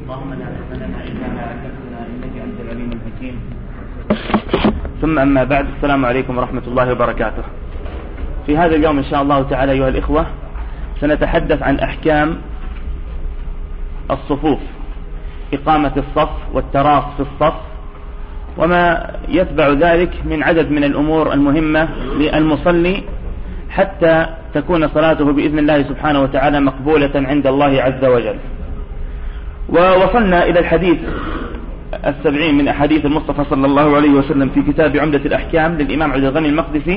اللهم لا علم لنا إلا ما علمتنا إنك أنت العليم الحكيم. ثم أما بعد، السلام عليكم ورحمة الله وبركاته. في هذا اليوم إن شاء الله تعالى أيها الإخوة سنتحدث عن أحكام الصفوف، إقامة الصف والتراص في الصف، وما يتبع ذلك من عدد من الأمور المهمة للمصلي حتى تكون صلاته بإذن الله سبحانه وتعالى مقبولة عند الله عز وجل. ووصلنا إلى الحديث 70 من أحاديث المصطفى صلى الله عليه وسلم في كتاب عمدة الأحكام للإمام عبد الغني المقدسي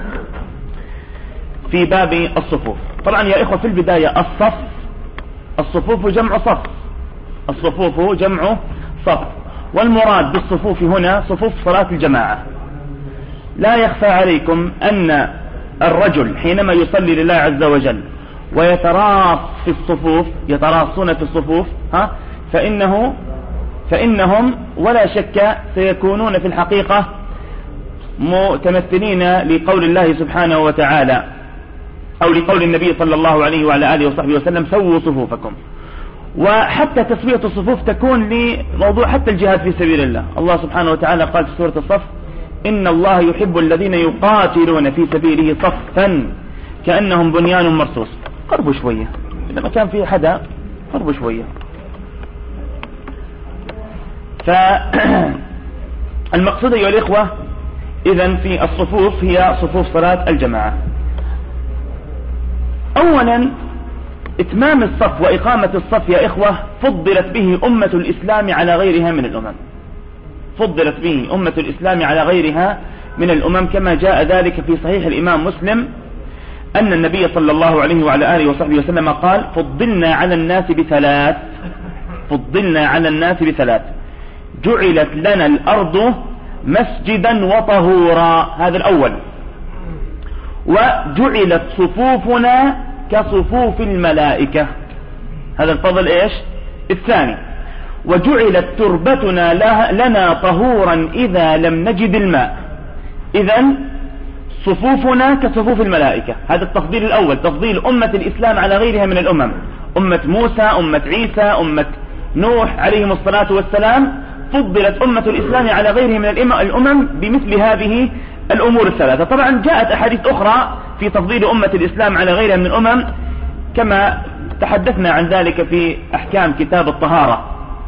في باب الصفوف. طبعا يا إخوة، في البداية الصفوف جمع صف، الصفوف جمع صف، والمراد بالصفوف هنا صفوف صلاة الجماعة. لا يخفى عليكم أن الرجل حينما يصلي لله عز وجل ويتراص في الصفوف، يتراصون في الصفوف فإنهم ولا شك سيكونون في الحقيقة متمثلين لقول الله سبحانه وتعالى أو لقول النبي صلى الله عليه وعلى آله وصحبه وسلم: سووا صفوفكم. وحتى تسوية الصفوف تكون لموضوع حتى الجهاد في سبيل الله. الله سبحانه وتعالى قال في سورة الصف: إن الله يحب الذين يقاتلون في سبيله صفا كأنهم بنيان مرصوص. قربوا شوية، إذا ما كان في حدا قربوا شوية. فالمقصود أيها الإخوة إذن في الصفوف هي صفوف صلاة الجماعة. أولا، إتمام الصف وإقامة الصف يا إخوة فضلت به أمة الإسلام على غيرها من الأمم، فضلت به أمة الإسلام على غيرها من الأمم، كما جاء ذلك في صحيح الإمام مسلم أن النبي صلى الله عليه وعلى آله وصحبه وسلم قال: فضلنا على الناس بثلاث، فضلنا على الناس بثلاث: جعلت لنا الأرض مسجدا وطهورا، هذا الأول، وجعلت صفوفنا كصفوف الملائكة، هذا الفضل إيش؟ الثاني، وجعلت تربتنا لنا طهورا إذا لم نجد الماء. إذن صفوفنا كصفوف الملائكة، هذا التفضيل الأول، تفضيل أمة الإسلام على غيرها من الأمم، أمة موسى، أمة عيسى، أمة نوح عليهم الصلاة والسلام، فضلت أمة الإسلام على غيرها من الأمم بمثل هذه الأمور الثلاثة. طبعا جاءت أحاديث أخرى في تفضيل أمة الإسلام على غيرها من الأمم كما تحدثنا عن ذلك في أحكام كتاب الطهارة.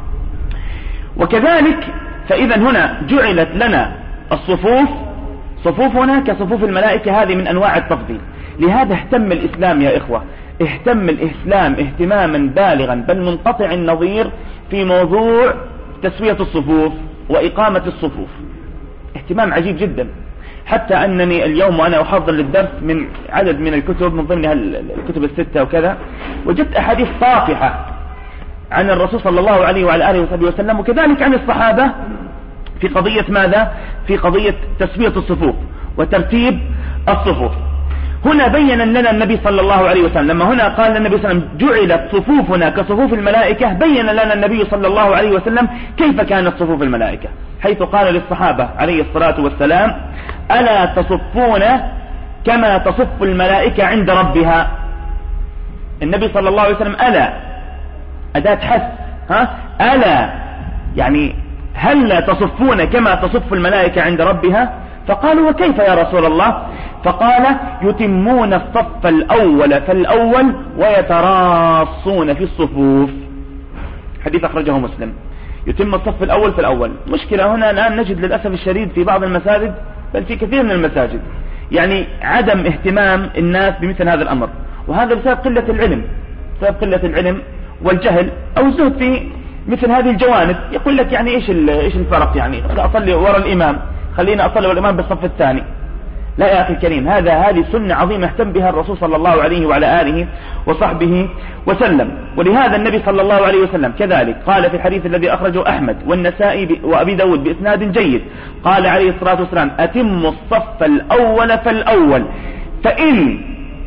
وكذلك فإذا هنا جعلت لنا الصفوف، صفوفنا كصفوف الملائكة، هذه من أنواع التفضيل. لهذا اهتم الإسلام يا إخوة، اهتم الإسلام اهتماما بالغا بل منقطع النظير في موضوع تسوية الصفوف وإقامة الصفوف، اهتمام عجيب جدا، حتى أنني اليوم وأنا أحضر للدرس من عدد من الكتب من ضمنها الكتب الستة وكذا، وجدت أحاديث طافحة عن الرسول صلى الله عليه وعلى آله وصحبه وسلم، وكذلك عن الصحابة في قضية ماذا؟ في قضية تسوية الصفوف وترتيب الصفوف. هنا بين لنا النبي صلى الله عليه وسلم، لما هنا قال النبي صلى الله عليه وسلم: جعلت صفوفنا كصفوف الملائكة، بين لنا النبي صلى الله عليه وسلم كيف كانت صفوف الملائكة، حيث قال للصحابة عليه الصلاة والسلام: ألا تصفون كما تصف الملائكة عند ربها. النبي صلى الله عليه وسلم ألا أداة حث، ألا يعني هل تصفون كما تصف الملائكة عند ربها؟ فقالوا: وكيف يا رسول الله؟ فقال: يتمون الصف الأول فالأول ويتراصون في الصفوف. حديث أخرجه مسلم. يتم الصف الأول فالأول. مشكلة هنا الآن نجد للأسف الشديد في بعض المساجد، بل في كثير من المساجد، يعني عدم اهتمام الناس بمثل هذا الأمر، وهذا بسبب قلة العلم، بسبب قلة العلم والجهل أو الزهد في مثل هذه الجوانب. يقول لك يعني إيش الفرق، يعني أصلي وراء الإمام، خلينا أصلي وراء الإمام بالصف الثاني. لا يا أخي الكريم، هذه سنة عظيمة اهتم بها الرسول صلى الله عليه وعلى آله وصحبه وسلم. ولهذا النبي صلى الله عليه وسلم كذلك قال في الحديث الذي أخرجه أحمد والنسائي وأبي داود بإسناد جيد، قال عليه الصلاة والسلام: أتم الصف الأول فالأول، فإن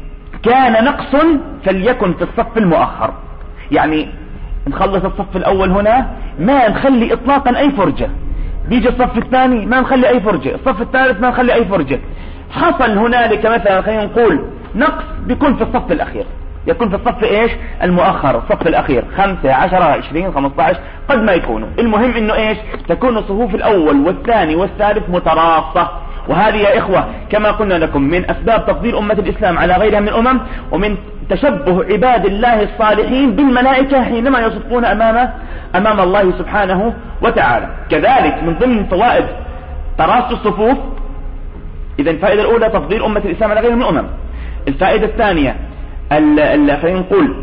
كان نقص فليكن في الصف المؤخر. يعني نخلص الصف الأول هنا، ما نخلي إطلاقا أي فرجة، بيجي الصف الثاني ما نخلي أي فرجة، الصف الثالث ما نخلي أي فرجة. حصل هنالك مثلا خلينا نقول نقص، بيكون في الصف الأخير، يكون في الصف ايش المؤخر، الصف الاخير، 5 10 20 15 قد ما يكونوا. المهم انه ايش تكون الصفوف الاول والثاني والثالث متراصة. وهذه يا اخوة كما قلنا لكم من اسباب تفضيل امة الاسلام على غيرها من الامم، ومن تشبه عباد الله الصالحين بالملائكة حينما يصفون امام الله سبحانه وتعالى. كذلك من ضمن فوائد تراص الصفوف، اذا الفائدة الاولى تفضيل امة الاسلام على غيرها من الامم. الفائدة الثانية خلينا نقول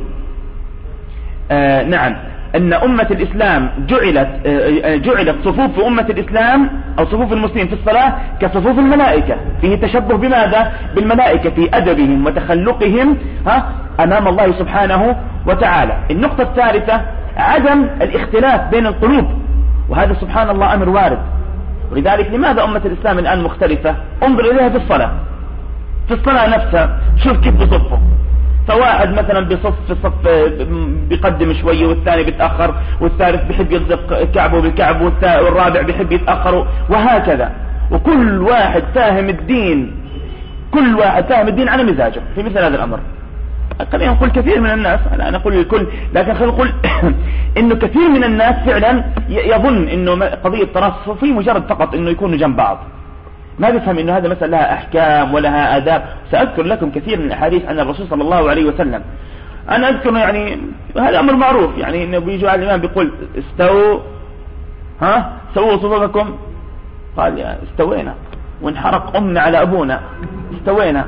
نعم ان امة الاسلام جعلت صفوف امة الاسلام او صفوف المسلمين في الصلاة كصفوف الملائكة، فيه تشبه بماذا؟ بالملائكة في ادبهم وتخلقهم امام الله سبحانه وتعالى. النقطة الثالثة عدم الاختلاف بين القلوب، وهذا سبحان الله امر وارد. ولذلك لماذا امة الاسلام الان مختلفة؟ انظر اليها في الصلاة نفسها، شوف كيف بصفوا، فواحد مثلا بصف في الصف بيقدم شوية، والثاني بيتأخر، والثالث بيحب يلصق كعبه بالكعب، والرابع بيحب يتأخر، وهكذا. وكل واحد فاهم الدين، على مزاجه في مثل هذا الأمر. خلينا نقول كثير من الناس، أنا أقول الكل، لكن خلينا نقول إنه كثير من الناس فعلا يظن إنه قضية تراص في مجرد فقط إنه يكونوا جنب بعض، ما بيفهم انه هذا مثلا لها احكام ولها اداب. ساذكر لكم كثير من الاحاديث عن الرسول صلى الله عليه وسلم. انا اذكر يعني هذا امر معروف، يعني انه بيجوا على الامام بيقول استووا سووا صفوفكم، قال يا استوينا وانحرق امنا على ابونا، استوى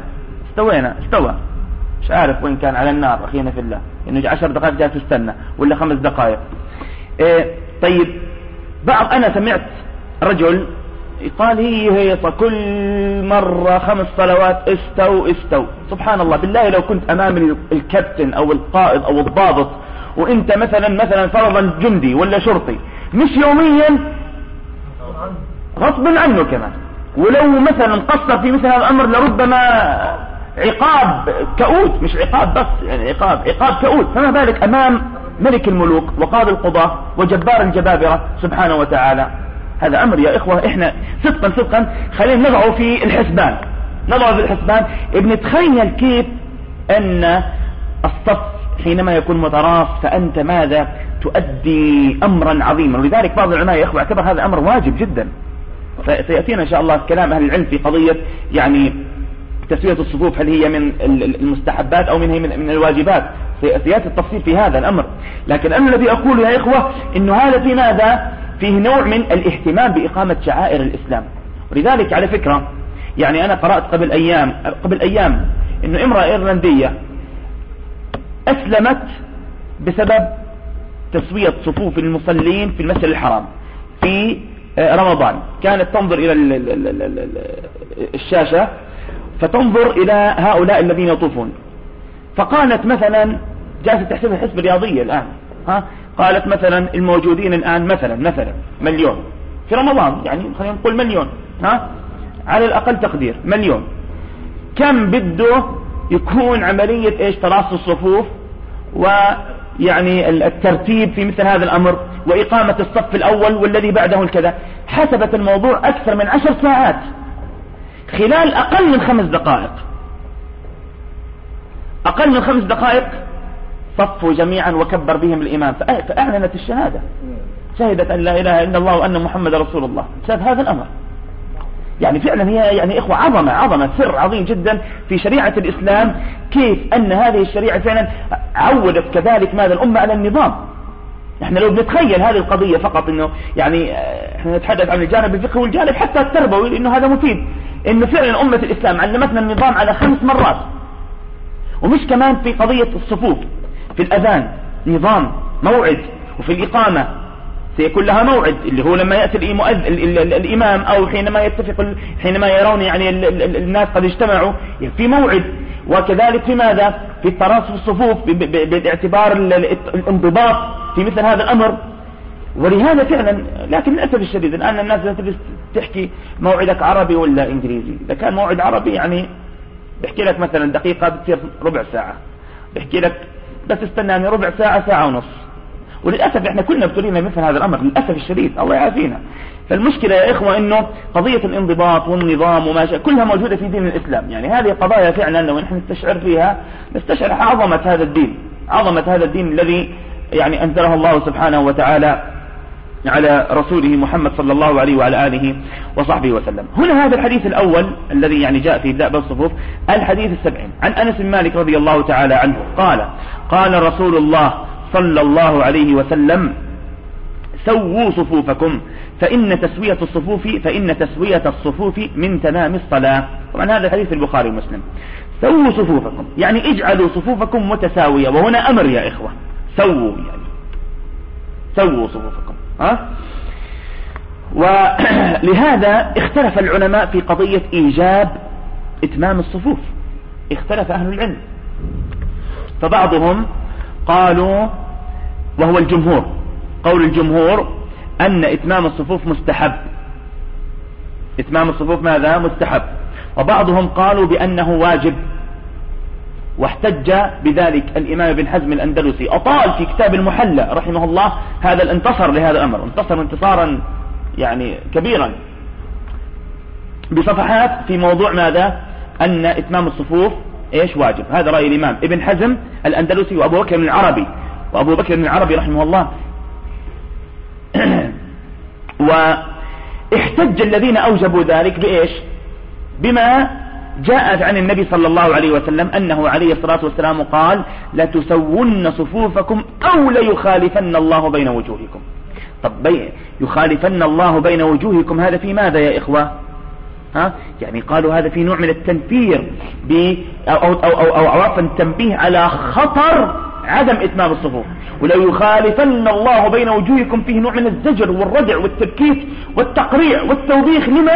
مش عارف وين كان، على النار اخينا في الله، انه 10 دقائق جالس تستنى ولا 5 دقائق. طيب انا سمعت رجل قال هي كل مرة 5 صلوات استو. سبحان الله، بالله لو كنت امام الكابتن او القائد او الضابط، وانت مثلا فرضا جندي ولا شرطي، مش يوميا غصبا عنه كمان، ولو مثلا قصر في مثل هذا الامر لربما عقاب كؤوس، مش عقاب بس، يعني عقاب كؤوس، فما بالك امام ملك الملوك وقاضي القضاة وجبار الجبابرة سبحانه وتعالى. هذا امر يا اخوة احنا صدقا خلينا نضعه في الحسبان، بنتخيل كيف ان الصف حينما يكون متراص فانت ماذا تؤدي امرا عظيما. ولذلك بعض العلماء يا اخوة اعتبر هذا امر واجب جدا. سيأتينا ان شاء الله كلام اهل العلم في قضية يعني تسوية الصفوف، هل هي من المستحبات او من الواجبات، سيأتي التفصيل في هذا الامر. لكن انا الذي اقول يا اخوة انه هذا في ماذا؟ فيه نوع من الاهتمام بإقامة شعائر الإسلام. ولذلك على فكرة يعني أنا قرأت قبل أيام إنه امرأة إيرلندية أسلمت بسبب تسوية صفوف المصلين في المسجد الحرام في رمضان. كانت تنظر إلى الشاشة فتنظر إلى هؤلاء الذين يطوفون، فقالت مثلا جالسة تحسبها حسب رياضية الآن، قالت مثلا الموجودين الآن مثلا مليون في رمضان، يعني خلينا نقول مليون، على الأقل تقدير مليون. كم بده يكون عملية تراص الصفوف ويعني الترتيب في مثل هذا الأمر وإقامة الصف الأول والذي بعده الكذا؟ حسبت الموضوع أكثر من 10 ساعات خلال أقل من 5 دقائق. صفوا جميعا وكبر بهم الإمام، فأعلنت الشهادة، شهدت أن لا إله إلا الله وأن محمد رسول الله. شاهد هذا الأمر، يعني فعلا هي يعني إخوة عظمة سر عظيم جدا في شريعة الإسلام، كيف أن هذه الشريعة فعلا عودت كذلك ماذا الأمة على النظام. احنا لو بنتخيل هذه القضية فقط انه يعني احنا نتحدث عن الجانب الفقهي والجانب حتى التربوي، لانه هذا مفيد، انه فعلا أمة الإسلام علمتنا النظام على 5 مرات. ومش كمان في قضية الصفوف، في الأذان نظام موعد، وفي الإقامة سيكون لها موعد اللي هو لما يأتي الإمام أو حينما يرون يعني الناس قد اجتمعوا في موعد. وكذلك في ماذا؟ في التراص في الصفوف باعتبار الانضباط في مثل هذا الأمر. ولهذا فعلا، لكن للأسف الشديد الآن الناس تحكي موعدك عربي ولا إنجليزي. إذا كان موعد عربي يعني بحكي لك مثلا دقيقة بتصير ربع ساعة، بحكي لك بس استناني ربع ساعة، ساعة ونص. وللأسف احنا كلنا ابتلينا مثل هذا الأمر للأسف الشديد، الله يعافينا. فالمشكلة يا إخوة إنه قضية الانضباط والنظام وما شاء كلها موجودة في دين الإسلام. يعني هذه قضايا فعلا لو نحن نستشعر فيها نستشعر عظمة هذا الدين، عظمة هذا الدين الذي يعني أنزله الله سبحانه وتعالى على رسوله محمد صلى الله عليه وعلى آله وصحبه وسلم. هنا هذا الحديث الأول الذي يعني جاء في إبداء بالصفوف، الحديث 70 عن أنس بن مالك رضي الله تعالى عنه قال: قال رسول الله صلى الله عليه وسلم: سووا صفوفكم فإن تسوية الصفوف من تمام الصلاة. طبعا هذا الحديث في البخاري ومسلم. سووا صفوفكم يعني اجعلوا صفوفكم متساوية، وهنا أمر يا إخوة، سووا يعني سووا صفوفكم. ولهذا اختلف العلماء في قضية إيجاب إتمام الصفوف، اختلف أهل العلم. فبعضهم قالوا، وهو الجمهور، قول الجمهور أن إتمام الصفوف مستحب، إتمام الصفوف ماذا؟ مستحب. وبعضهم قالوا بأنه واجب، واحتج بذلك الإمام ابن حزم الأندلسي، أطال في كتاب المحلى رحمه الله هذا الانتصر لهذا الأمر، انتصر انتصارا يعني كبيرا بصفحات في موضوع ماذا؟ أن إتمام الصفوف إيش؟ واجب. هذا رأي الإمام ابن حزم الأندلسي وأبو بكر بن العربي، وأبو بكر بن العربي رحمه الله. واحتج الذين أوجبوا ذلك بإيش؟ بما جاءت عن النبي صلى الله عليه وسلم أنه عليه الصلاة والسلام قال: لتسون صفوفكم أو ليخالفن الله بين وجوهكم. طب يخالفن الله بين وجوهكم هذا في ماذا يا إخوة؟ يعني قالوا هذا في نوع من التنفير أو عرفا التنبيه على خطر عدم إتمام الصفوف. ولو يخالفن الله بين وجوهكم فيه نوع من الزجر والردع والتبكيت والتقريع والتوبيخ لمن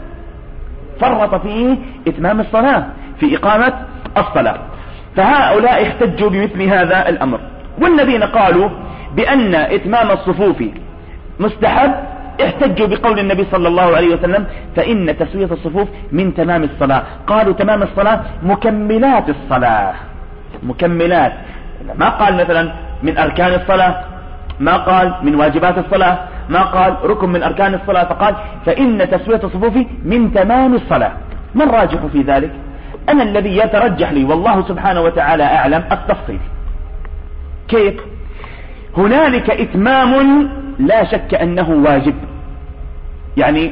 فرط في إتمام الصلاة، في إقامة الصلاة. فهؤلاء احتجوا بمثل هذا الأمر. والذين قالوا بأن إتمام الصفوف مستحب احتجوا بقول النبي صلى الله عليه وسلم: فإن تسوية الصفوف من تمام الصلاة. قالوا تمام الصلاة مكملات الصلاة، مكملات، ما قال مثلا من أركان الصلاة، ما قال من واجبات الصلاة، ما قال ركن من أركان الصلاة، فقال فإن تسوية الصفوف من تمام الصلاة. ما الراجح في ذلك؟ أنا الذي يترجح لي والله سبحانه وتعالى أعلم التفصيل. كيف؟ هنالك إتمام لا شك أنه واجب، يعني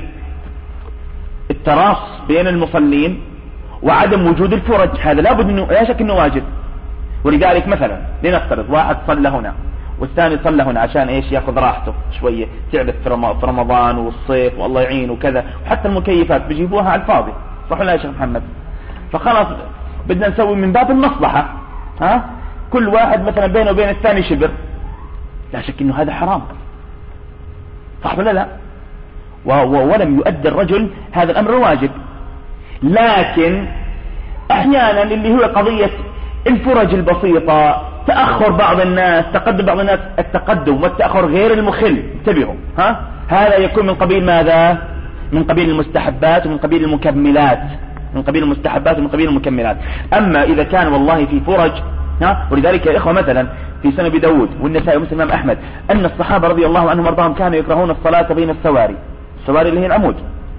التراص بين المصلين وعدم وجود الفرج، هذا لابد أنه لا شك أنه واجب. ولذلك مثلا لنفترض واحد صلى هنا والثاني صلى هنا عشان ايش؟ ياخذ راحته شوية. تعرف في رمضان والصيف والله يعين وكذا، وحتى المكيفات بيجيبوها على الفاضي، صح ولا يا شيخ محمد؟ فخلاص بدنا نسوي من باب المصلحة، كل واحد مثلا بينه وبين الثاني شبر، لا شك انه هذا حرام، صح ولا لا؟ ولم يؤدي الرجل هذا الامر واجب. لكن احيانا اللي هو قضية الفرج البسيطة، تأخر بعض الناس، تقدم بعض الناس، التقدم والتأخر غير المخل، انتبهوا، هذا يكون من قبيل ماذا؟ من قبيل المستحبات ومن قبيل المكملات، من قبيل المستحبات ومن قبيل المكملات. أما إذا كان والله في فرج، ولذلك يا إخوة مثلا في سنن أبي داود والنسائي ومسلم الإمام أحمد أن الصحابة رضي الله عنهم وارضاهم كانوا يكرهون الصلاة بين السواري، السواري اللي هي العمود.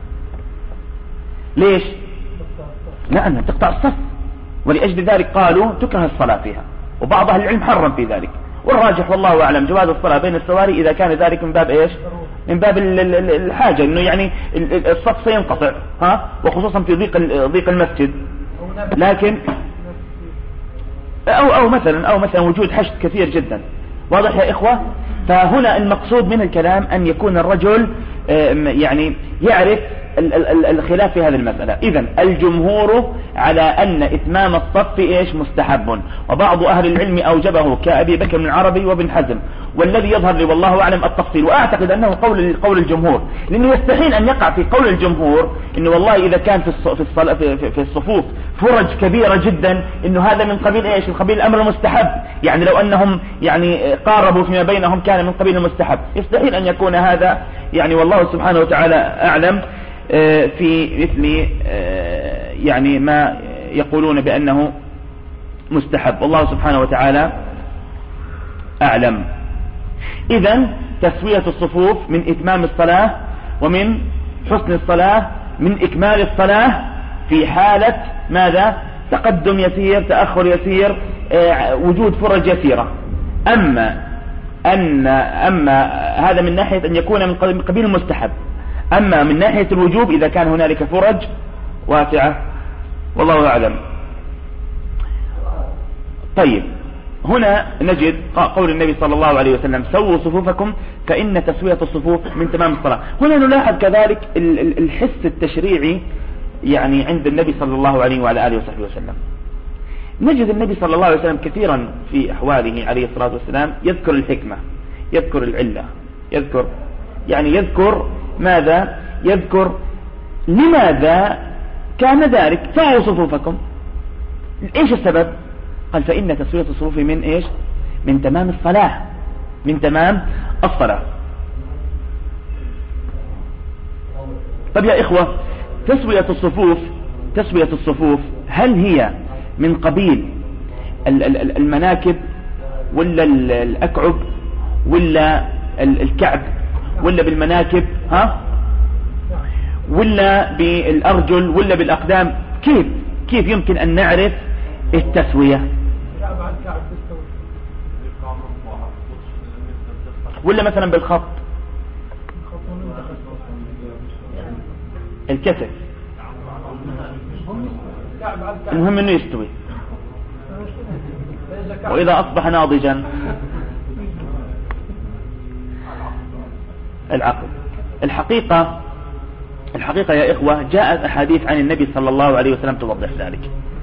ليش؟ لأنها تقطع الصف، ولأجل ذلك قالوا تكره الصلاة فيها، وبعض أهل العلم حرم في ذلك. والراجح والله أعلم جواز الصلاة بين السواري إذا كان ذلك من باب إيش؟ من باب الحاجة، إنه يعني الصف سينقطع، وخصوصا في ضيق المسجد. لكن أو مثلا وجود حشد كثير جدا، واضح يا إخوة؟ فهنا المقصود من الكلام أن يكون الرجل يعني يعرف الخلاف في هذه المسألة. إذن الجمهور على أن إتمام الصف إيش؟ مستحب، وبعض أهل العلم أوجبه كأبي بكر بن العربي وابن حزم، والذي يظهر لي والله أعلم التفصيل، وأعتقد أنه قول الجمهور، لأنه يستحيل أن يقع في قول الجمهور إنه والله إذا كان في الصفوف فرج كبيرة جدا إنه هذا من قبيل إيش؟ من قبيل الأمر المستحب، يعني لو أنهم يعني قاربوا فيما بينهم كان من قبيل المستحب. يستحيل أن يكون هذا، يعني والله سبحانه وتعالى أعلم في مثل يعني ما يقولون بأنه مستحب، والله سبحانه وتعالى أعلم. إذن تسوية الصفوف من إتمام الصلاة ومن حسن الصلاة، من إكمال الصلاة في حالة ماذا؟ تقدم يسير، تأخر يسير، وجود فرج يسيرة. أما هذا من ناحية أن يكون من قبيل المستحب. أما من ناحية الوجوب إذا كان هنالك فرج واسعة، والله أعلم. طيب، هنا نجد قول النبي صلى الله عليه وسلم: سووا صفوفكم فإن تسوية الصفوف من تمام الصلاة. هنا نلاحظ كذلك الحس التشريعي يعني عند النبي صلى الله عليه وعلى آله وصحبه وسلم. نجد النبي صلى الله عليه وسلم كثيرا في أحواله عليه الصلاة والسلام يذكر الحكمة، يذكر العلة، يذكر ماذا؟ يذكر لماذا كان ذلك. سووا صفوفكم، ايش السبب؟ قال: فإن تسوية الصفوف من ايش؟ من تمام الصلاة، من تمام الصلاة. طب يا إخوة، تسوية الصفوف هل هي من قبيل المناكب ولا الأكعب ولا الكعب ولا بالمناكب ولا بالأرجل ولا بالأقدام؟ كيف يمكن أن نعرف التسوية؟ ولا مثلا بالخط، الكتف، المهم انه يستوي، واذا اصبح ناضجا العقل. الحقيقة يا إخوة جاءت أحاديث عن النبي صلى الله عليه وسلم توضح ذلك،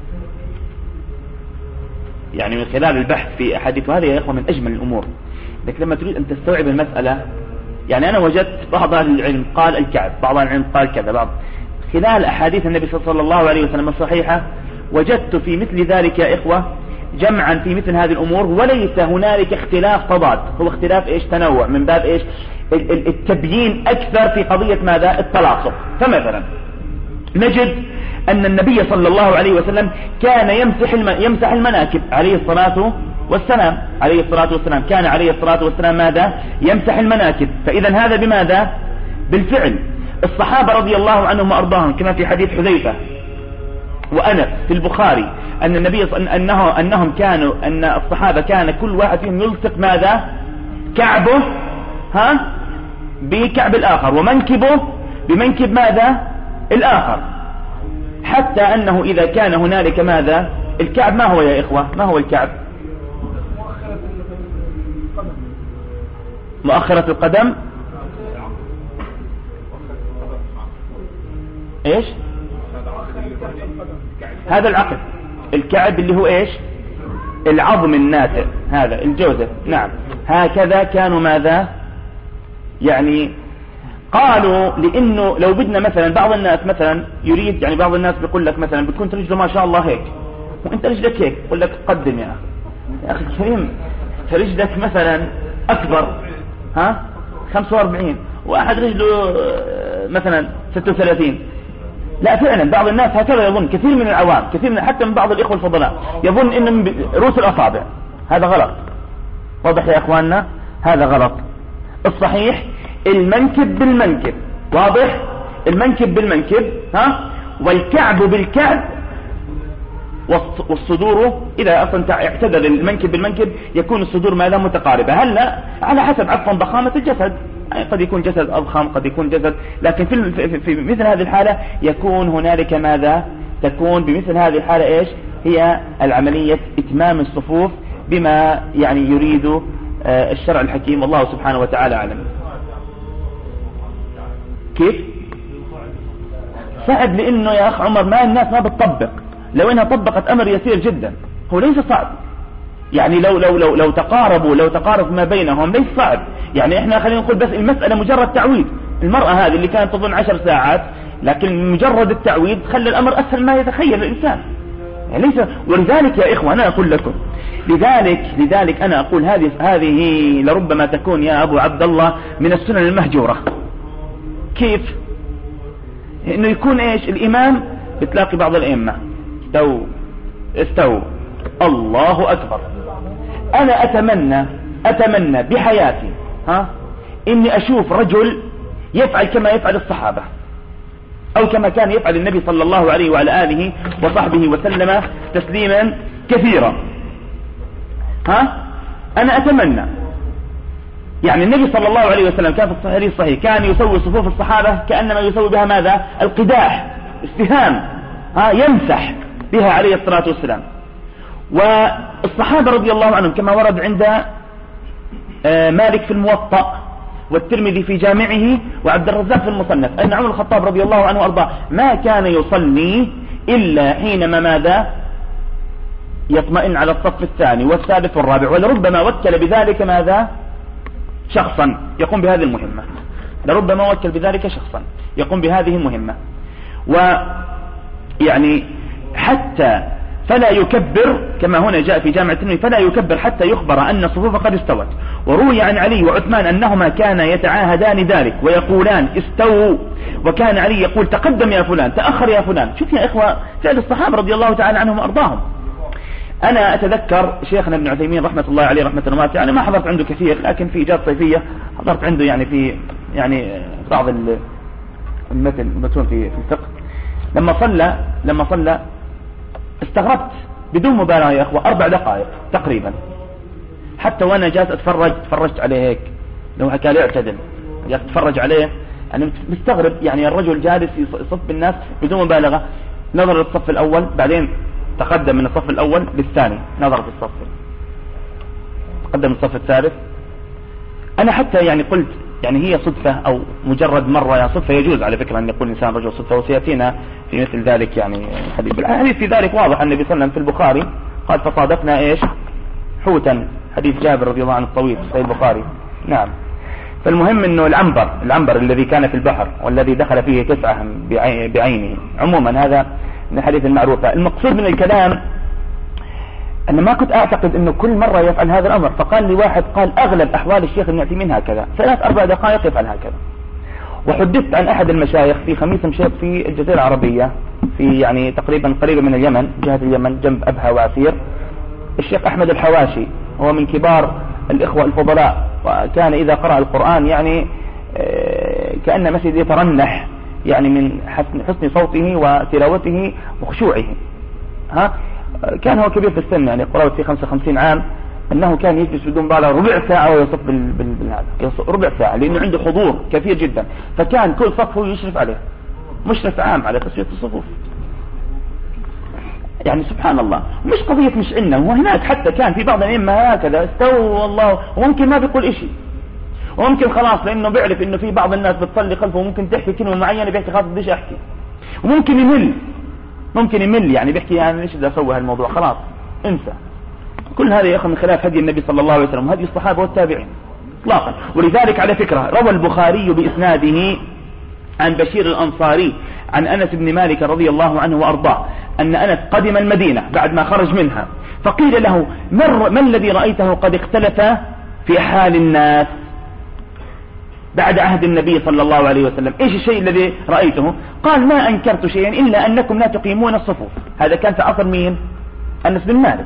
يعني من خلال البحث في أحاديث. وهذه يا إخوة من أجمل الأمور، لكن لما تريد أن تستوعب المسألة، يعني أنا وجدت بعض أهل العلم قال الكعب، بعض أهل العلم قال كذا، خلال أحاديث النبي صلى الله عليه وسلم الصحيحة وجدت في مثل ذلك يا إخوة جمعا في مثل هذه الأمور، وليس هنالك اختلاف تضاد، هو اختلاف تنوع من باب التبيين أكثر في قضية ماذا؟ التلاصق. فمثلا نجد أن النبي صلى الله عليه وسلم كان يمسح المناكب عليه الصلاة والسلام، كان عليه الصلاة والسلام ماذا؟ يمسح المناكب. فإذا هذا بماذا؟ بالفعل. الصحابة رضي الله عنهم وأرضاهم كما في حديث حذيفة وأنس في البخاري أن النبي أنهم كانوا، أن الصحابة كان كل واحد فيهم يلصق ماذا؟ كعبه بكعب الآخر، ومنكبه بمنكب ماذا؟ الآخر، حتى أنه إذا كان هنالك ماذا؟ الكعب ما هو يا إخوة؟ ما هو الكعب؟ مؤخرة القدم. ايش؟ هذا العقل. الكعب اللي هو ايش؟ العظم الناتئ، هذا الجوزة. نعم، هكذا كانوا ماذا؟ يعني قالوا لانه لو بدنا مثلا بعض الناس مثلا يريد، يعني بعض الناس بيقول لك مثلا بتكون رجله ما شاء الله هيك وانت رجلك هيك، يقول لك قدم يا اخي الكريم، رجلك مثلا اكبر 45 واحد رجله مثلا 36. لا فعلا بعض الناس هكذا يظن، كثير من العوام، حتى من بعض الإخوة الفضلاء يظن إن من رؤوس الأصابع. هذا غلط، واضح يا أخواننا؟ هذا غلط. الصحيح المنكب بالمنكب، واضح؟ المنكب بالمنكب والكعب بالكعب، والصدور إذا أصلا اعتدل المنكب بالمنكب يكون الصدور ماذا؟ متقاربة. هل على حسب عفوا ضخامة الجسد، يعني قد يكون جسد أضخم، قد يكون جسد، لكن في مثل هذه الحالة يكون هنالك ماذا؟ تكون بمثل هذه الحالة إيش هي العملية؟ إتمام الصفوف بما يعني يريد الشرع الحكيم، والله سبحانه وتعالى أعلم. كيف؟ صعب لأنه يا أخ عمر ما الناس ما بتطبق. لو إنها طبقت أمر يسير جدا، هو ليس صعب. يعني لو تقارب ما بينهم ليس صعب. يعني احنا خلينا نقول بس المسألة مجرد تعويد. المرأة هذه اللي كانت تظن 10 ساعات، لكن مجرد التعويد خلى الأمر أسهل ما يتخيل الإنسان. يعني ليس. ولذلك يا إخوة أنا أقول لكم، لذلك أنا أقول هذه لربما تكون يا أبو عبد الله من السنن المهجورة. كيف؟ إنه يكون إيش؟ الإمام بتلاقي بعض الأئمة استووا الله أكبر. أنا أتمنى بحياتي إني أشوف رجل يفعل كما يفعل الصحابة أو كما كان يفعل النبي صلى الله عليه وعلى آله وصحبه وسلم تسليما كثيرا. أنا أتمنى يعني النبي صلى الله عليه وسلم كان في الحديث الصحيح كان يسوي صفوف الصحابة كأنما يسوي بها ماذا؟ القداح، استهام، يمسح بها عليه الصلاة والسلام. والصحابة رضي الله عنهم كما ورد عند مالك في الموطأ والترمذي في جامعه وعبد الرزاق في المصنف أن عمر الخطاب رضي الله عنه وأرضاه ما كان يصلي إلا حينما ماذا؟ يطمئن على الصف الثاني والثالث والرابع، ولربما وكل بذلك ماذا؟ شخصا يقوم بهذه المهمة، لربما وكل بذلك شخصا يقوم بهذه المهمة. ويعني حتى فلا يكبر كما هنا جاء في جامع الترمذي فلا يكبر حتى يخبر أن الصفوف قد استوت. وروي عن علي وعثمان أنهما كانا يتعاهدان ذلك ويقولان استووا، وكان علي يقول تقدم يا فلان تأخر يا فلان. شوف يا إخوة فعل الصحابة رضي الله تعالى عنهم وأرضاهم. أنا أتذكر شيخنا ابن عثيمين رحمة الله عليه رحمة واسعة، يعني ما حضرت عنده كثير لكن في إجازة صيفية حضرت عنده يعني في بعض المتون في الفقه. لما صلى استغربت بدون مبالغة يا أخوة 4 دقائق تقريبا، حتى وأنا جالس تفرجت عليه هيك لو حكى لي اعتدل جالس تفرج عليه يعني مستغرب، يعني الرجل جالس يصف بالناس بدون مبالغة، نظر للصف الأول بعدين تقدم من الصف الأول للثاني، نظر في الصف تقدم الصف الثالث. أنا حتى يعني قلت يعني هي صدفة أو مجرد مرة، يعني صدفة يجوز على فكرة أن يقول الإنسان رجل صدفة، وسيأتينا في مثل ذلك يعني الحديث في ذلك واضح. النبي صلى الله عليه وسلم في البخاري قال فصادفنا إيش حوتا، حديث جابر رضي الله عنه الطويل في البخاري. نعم. فالمهم أنه العنبر الذي كان في البحر والذي دخل فيه 9 بعينه، عموما هذا من الحديث المعروفة. المقصود من الكلام أنا ما كنت أعتقد أنه كل مرة يفعل هذا الأمر، فقال لي واحد قال أغلب أحوال الشيخ ابن عثيمين هكذا 3-4 دقائق يفعل هكذا. وحدثت عن أحد المشايخ في خميس مشيط في الجزيرة العربية في يعني تقريبا قريبة من اليمن، جهة اليمن جنب أبها وعسير، الشيخ أحمد الحواشي هو من كبار الإخوة الفضلاء، وكان إذا قرأ القرآن يعني كأن مسجد يترنح يعني من حسن صوته وتلاوته وخشوعه. كان هو كبير في السن يعني قرابة في 55 عام، أنه كان يجلس بدون بالغ ربع ساعة ويصف بالهذا ربع ساعة، لأنه عنده حضور كثير جدا، فكان كل صف هو يشرف عليه، مشرف عام على تسوية الصفوف. يعني سبحان الله، مش قضية مش عنا، وهناك حتى كان في بعض الأئمة هكذا استوى والله، وممكن ما بيقول إشي، وممكن خلاص لأنه بيعرف إنه في بعض الناس بتصلي خلفه وممكن تحكي كلمة معينة بيحكي خلاص بديش أحكي، وممكن يمل يعني بيحكي يعني ليش بدي أسوي هالموضوع، خلاص انسى. كل هذا يأخذ من خلاف هدي النبي صلى الله عليه وسلم وهدي الصحابة والتابعين اطلاقا. ولذلك على فكرة روى البخاري بإسناده عن بشير الأنصاري عن أنس بن مالك رضي الله عنه وأرضاه أن أنس قدم المدينة بعد ما خرج منها، فقيل له ما الذي رأيته قد اختلف في حال الناس بعد عهد النبي صلى الله عليه وسلم؟ ايش الشيء الذي رأيته؟ قال ما أنكرت شيئا إلا أنكم لا تقيمون الصفوف. هذا كان في عصر مين؟ أنس بن مالك،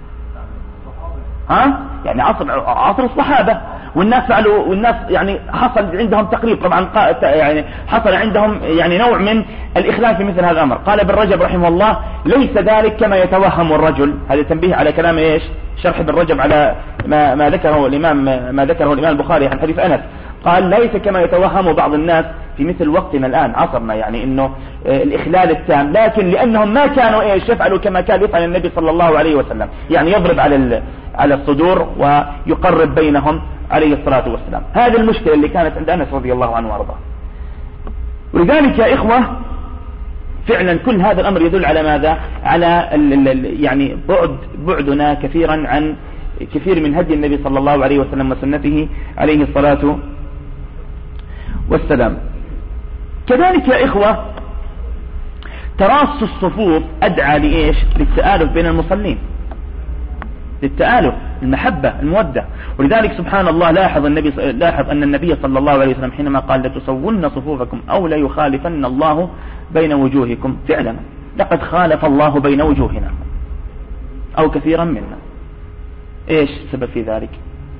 يعني عصر الصحابة، والناس فعلوا، والناس يعني حصل عندهم تقريب طبعا، يعني حصل عندهم يعني نوع من الإخلال في مثل هذا الأمر. قال ابن رجب رحمه الله ليس ذلك كما يتوهم الرجل. هذا تنبيه على كلام ايش؟ شرح ابن رجب على ما ذكره الإمام البخاري عن حديث أنس. قال ليس كما يتوهم بعض الناس في مثل وقتنا الآن عصرنا، يعني انه الإخلال التام، لكن لأنهم ما كانوا ايش يفعلوا كما كان يفعل النبي صلى الله عليه وسلم، يعني يضرب على الصدور ويقرب بينهم عليه الصلاة والسلام. هذه المشكلة اللي كانت عند أنس رضي الله عنه وارضاه. ولذلك يا إخوة فعلا كل هذا الأمر يدل على ماذا؟ على يعني بعدنا كثيرا عن كثير من هدي النبي صلى الله عليه وسلم وسنته عليه الصلاة والسلام. كذلك يا إخوة تراص الصفوف أدعى لإيش؟ للتآلف بين المصلين، للتآلف، المحبة، المودة. ولذلك سبحان الله لاحظ أن النبي صلى الله عليه وسلم حينما قال لتسون صفوفكم أو لا يخالفن الله بين وجوهكم، فعلا لقد خالف الله بين وجوهنا أو كثيرا منا. إيش السبب في ذلك؟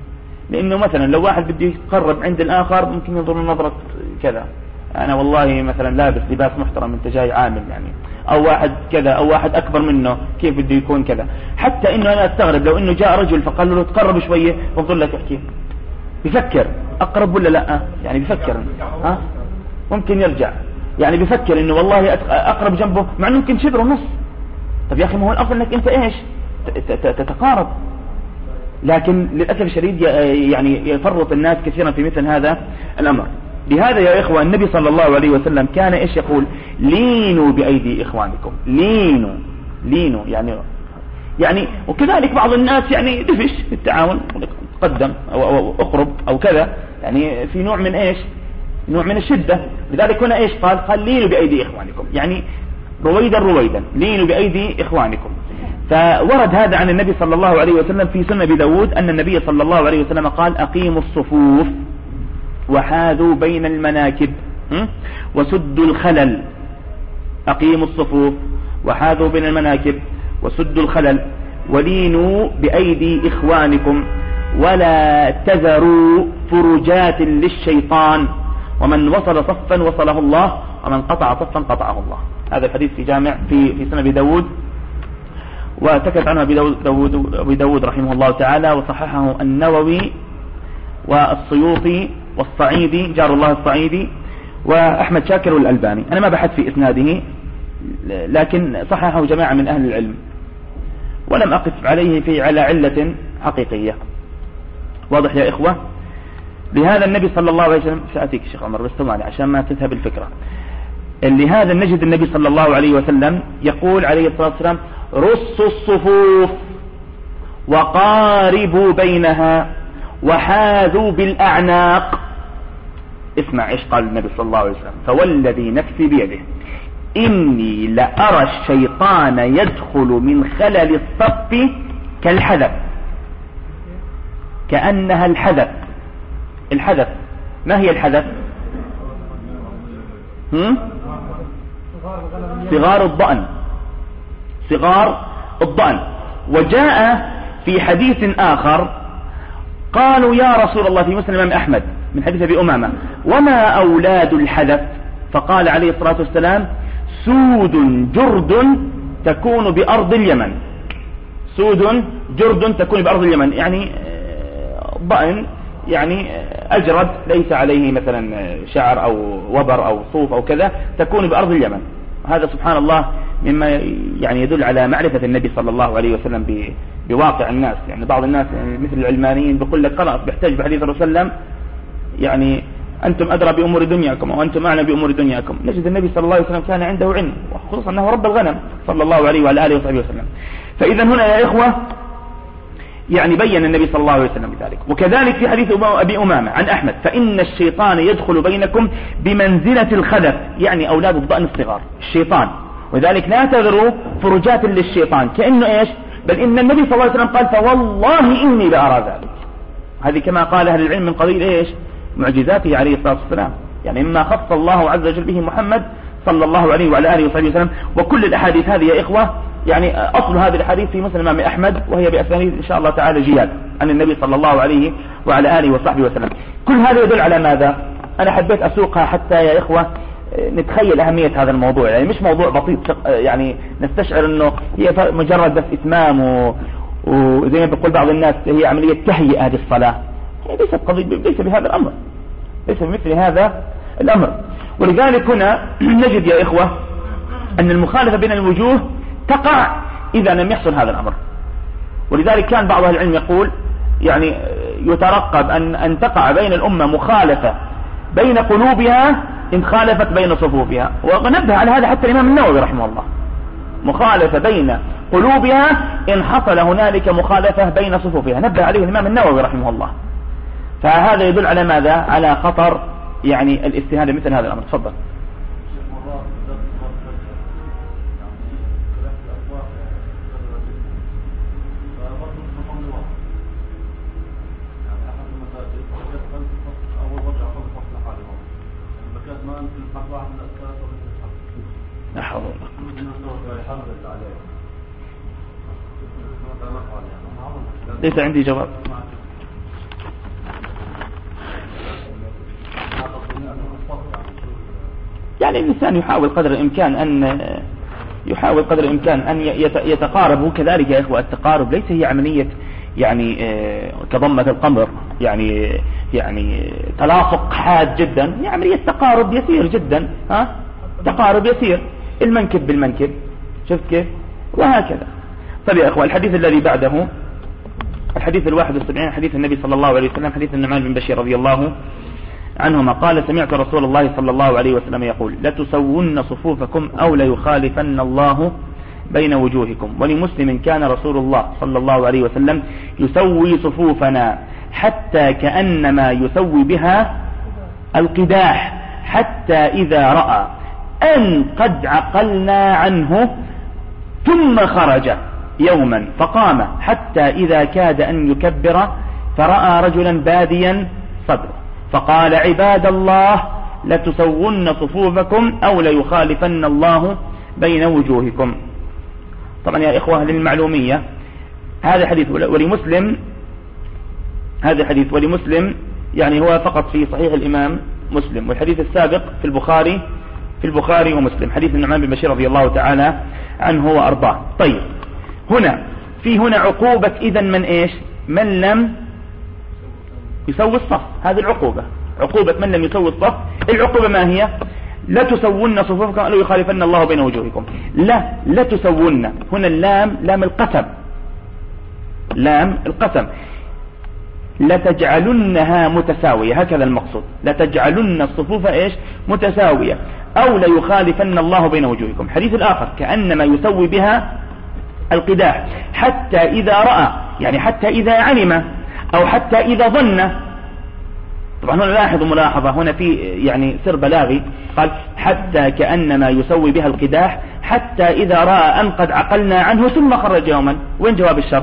لأنه مثلا لو واحد بده يقرب عند الآخر ممكن ينظر نظرة كذا، أنا والله مثلا لابس لباس محترم أنت جاي عامل يعني، أو واحد كذا، أو واحد أكبر منه كيف بده يكون كذا. حتى إنه أنا أستغرب لو إنه جاء رجل فقال له تقرب شوية فنظل لك احكي، بفكر أقرب ولا لا، يعني بفكر ممكن يرجع، يعني بفكر إنه والله أقرب جنبه مع إنه ممكن شبر ونص. طب يا أخي ما هو الأفضل إنك أنت إيش تتقارب. لكن للأسف الشديد يعني يفرط الناس كثيرا في مثل هذا الأمر. لهذا يا إخوة النبي صلى الله عليه وسلم كان إيش يقول؟ لينوا بأيدي إخوانكم، لينوا يعني وكذلك بعض الناس يعني دفش في التعاون، تقدم أو أقرب أو كذا، يعني في نوع من إيش؟ نوع من الشدة. لذلك هنا إيش قال لينوا بأيدي إخوانكم، يعني رويدا لينوا بأيدي إخوانكم. فورد هذا عن النبي صلى الله عليه وسلم في سنة أبي داود أن النبي صلى الله عليه وسلم قال أقيموا الصفوف وحاذوا بين المناكب وسدوا الخلل. أقيموا الصفوف وحاذوا بين المناكب وسدوا الخلل ولينوا بأيدي إخوانكم ولا تذروا فرجات للشيطان، ومن وصل صفا وصله الله ومن قطع صفا قطعه الله. هذا الحديث في جامع في سنة أبي داود، وسكت عنه أبي داود رحمه الله تعالى، وصححه النووي والسيوطي والصعيدي جار الله الصعيدي وأحمد شاكر والألباني. أنا ما بحث في إسناده لكن صححه جماعة من أهل العلم، ولم أقف عليه على علة حقيقية. واضح يا إخوة؟ لهذا النبي صلى الله عليه وسلم، سأتيك شيخ عمر بس ثواني عشان ما تذهب الفكرة. لهذا نجد النبي صلى الله عليه وسلم يقول عليه الصلاة والسلام رصوا الصفوف وقاربوا بينها وحاذوا بالأعناق. اسمع ايش قال النبي صلى الله عليه وسلم: فوالذي نفسي بيده إني لأرى الشيطان يدخل من خلل الصف كالحذف، كأنها الحذف. ما هي الحذف؟ صغار الضأن. وجاء في حديث آخر قالوا يا رسول الله في مسلم الإمام أحمد من حديث أبي أمامة وما أولاد الحذف؟ فقال عليه الصلاة والسلام سود جرد تكون بأرض اليمن. سود جرد تكون بأرض اليمن، يعني ضأن يعني أجرد ليس عليه مثلا شعر أو وبر أو صوف أو كذا، تكون بأرض اليمن. هذا سبحان الله مما يعني يدل على معرفة النبي صلى الله عليه وسلم بواقع الناس. يعني بعض الناس يعني مثل العلمانيين بيقول لك خلاص بيحتاج بحديث الرسول صلى الله عليه وسلم يعني أنتم أدرى بأمور دنياكم وأنتم أعلم بأمور دنياكم. نجد النبي صلى الله عليه وسلم كان عنده علم، وخصوصا أنه رب الغنم صلى الله عليه وعلى آله وصحبه وسلم. فإذا هنا يا إخوة يعني بين النبي صلى الله عليه وسلم بذلك. وكذلك في حديث أبي أمامة عن أحمد فإن الشيطان يدخل بينكم بمنزلة الخذف، يعني أولاد الضأن الصغار الشيطان، وذلك لا تذروا فرجات للشيطان. كأنه إيش؟ بل إن النبي صلى الله عليه وسلم قال فوالله إني لأرى ذلك. هذه كما قال أهل العلم من قبيل إيش؟ معجزاته عليه الصلاة والسلام، يعني مما خص الله عز وجل به محمد صلى الله عليه وعلى آله وصحبه وسلم. وكل الأحاديث هذه يا إخوة يعني أصل هذه الحديث في مسلم الإمام أحمد، وهي بأسانيد إن شاء الله تعالى جياد عن النبي صلى الله عليه وعلى آله وصحبه وسلم. كل هذا يدل على ماذا؟ أنا حبيت أسوقها حتى يا إخوة نتخيل أهمية هذا الموضوع. يعني مش موضوع بسيط يعني نستشعر أنه هي مجرد بس إتمام وزي ما بيقول بعض الناس هي عملية تهيئة هذه الصلاة. هي ليس بهذا الأمر، ليس بمثل هذا الأمر. ولذلك هنا نجد يا إخوة أن المخالفة بين الوجوه تقع إذا لم يحصل هذا الأمر. ولذلك كان بعض أهل العلم يقول يعني يترقب أن تقع بين الأمة مخالفة بين قلوبها إن خالفت بين صفوفها. ونبه على هذا حتى الإمام النووي رحمه الله، مخالفة بين قلوبها إن حصل هنالك مخالفة بين صفوفها، نبه عليه الإمام النووي رحمه الله. فهذا يدل على ماذا؟ على خطر يعني الاجتهاد مثل هذا الأمر. تفضل. ليس عندي جواب. يعني الإنسان يحاول قدر الإمكان أن يتقارب. وكذلك يا إخوة التقارب ليس هي عملية يعني كضمة القمر، يعني تلاصق حاد جدا، هي عملية تقارب يسير جدا، تقارب يسير، المنكب بالمنكب، شفت كيف؟ وهكذا. طيب يا إخوة الحديث الذي بعده الحديث 71، حديث النبي صلى الله عليه وسلم، حديث النعمان بن بشير رضي الله عنهما قال: سمعت رسول الله صلى الله عليه وسلم يقول: لتسون صفوفكم أو ليخالفن الله بين وجوهكم. ولمسلم: كان رسول الله صلى الله عليه وسلم يسوي صفوفنا حتى كأنما يسوي بها القداح، حتى إذا رأى أن قد عقلنا عنه ثم خرج يوما فقام حتى إذا كاد أن يكبر فرأى رجلا باديا صدره فقال: عباد الله لتسون صفوفكم أو ليخالفن الله بين وجوهكم. طبعا يا إخوة للمعلومية هذا حديث ولمسلم يعني هو فقط في صحيح الإمام مسلم، والحديث السابق في البخاري ومسلم، حديث النعمان بن بشير رضي الله تعالى عنه وأرضاه. طيب هنا عقوبة إذن من إيش؟ من لم يسوي الصف. هذه العقوبة، عقوبة من لم يسوي الصف. العقوبة ما هي؟ لا تسون صفوفكم أو يخالفن الله بين وجوهكم. لا تسون، هنا اللام لام القسم، لتجعلنها متساوية، هكذا المقصود، لتجعلن الصفوف إيش؟ متساوية، أو ليخالفن الله بين وجوهكم. حديث الآخر: كأنما يسوي بها القداح حتى إذا رأى، يعني حتى إذا علم أو حتى إذا ظن. طبعا هنا لاحظوا ملاحظة، هنا في يعني سر بلاغي، قال حتى كأنما يسوي بها القداح حتى إذا رأى أن قد عقلنا عنه ثم خرج يوما. وين جواب الشرط؟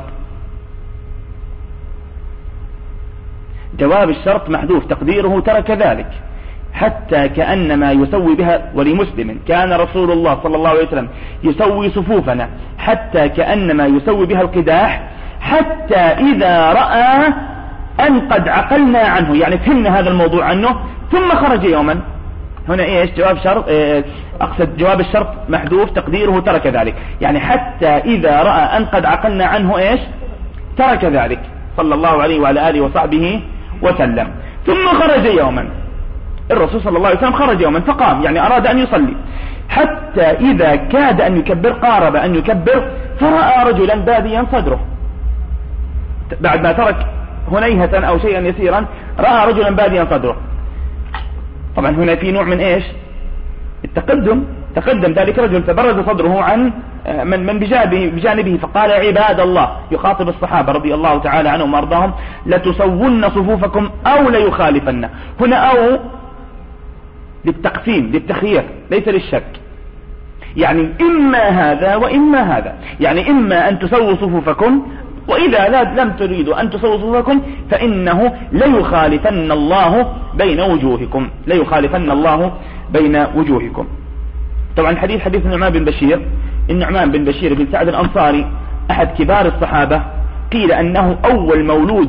جواب الشرط محذوف تقديره ترك ذلك، حتى كأنما يسوي بها. ولمسلم: كان رسول الله صلى الله عليه وسلم يسوي صفوفنا حتى كأنما يسوي بها القداح حتى إذا رأى أن قد عقلنا عنه، يعني فهمنا هذا الموضوع عنه ثم خرج يوما. هنا إيش؟ جواب شرط، أقصد جواب الشرط محذوف تقديره ترك ذلك، يعني حتى إذا رأى أن قد عقلنا عنه إيش؟ ترك ذلك صلى الله عليه وعلى آله وصحبه وسلم. ثم خرج يوما، الرسول صلى الله عليه وسلم خرج يوما فقام، يعني أراد أن يصلي، حتى إذا كاد أن يكبر، قارب أن يكبر، فرأى رجلا باديا صدره. بعد ما ترك هنيهة أو شيئا يسيرا رأى رجلا باديا صدره. طبعا هنا في نوع من إيش؟ التقدم، تقدم ذلك رجل فبرز صدره عن من بجانبه فقال: عباد الله، يخاطب الصحابة رضي الله تعالى عنهم وارضاهم: لتسون صفوفكم أو ليخالفن. هنا أو للتقسيم، للتخيير، ليس للشك، يعني إما هذا وإما هذا، يعني إما أن تسووا صفوفكم، وإذا لم تريدوا أن تسووا صفوفكم فإنه ليخالفن الله بين وجوهكم، ليخالفن الله بين وجوهكم. طبعا حديث النعمان بن بشير بن سعد الأنصاري أحد كبار الصحابة، قيل أنه أول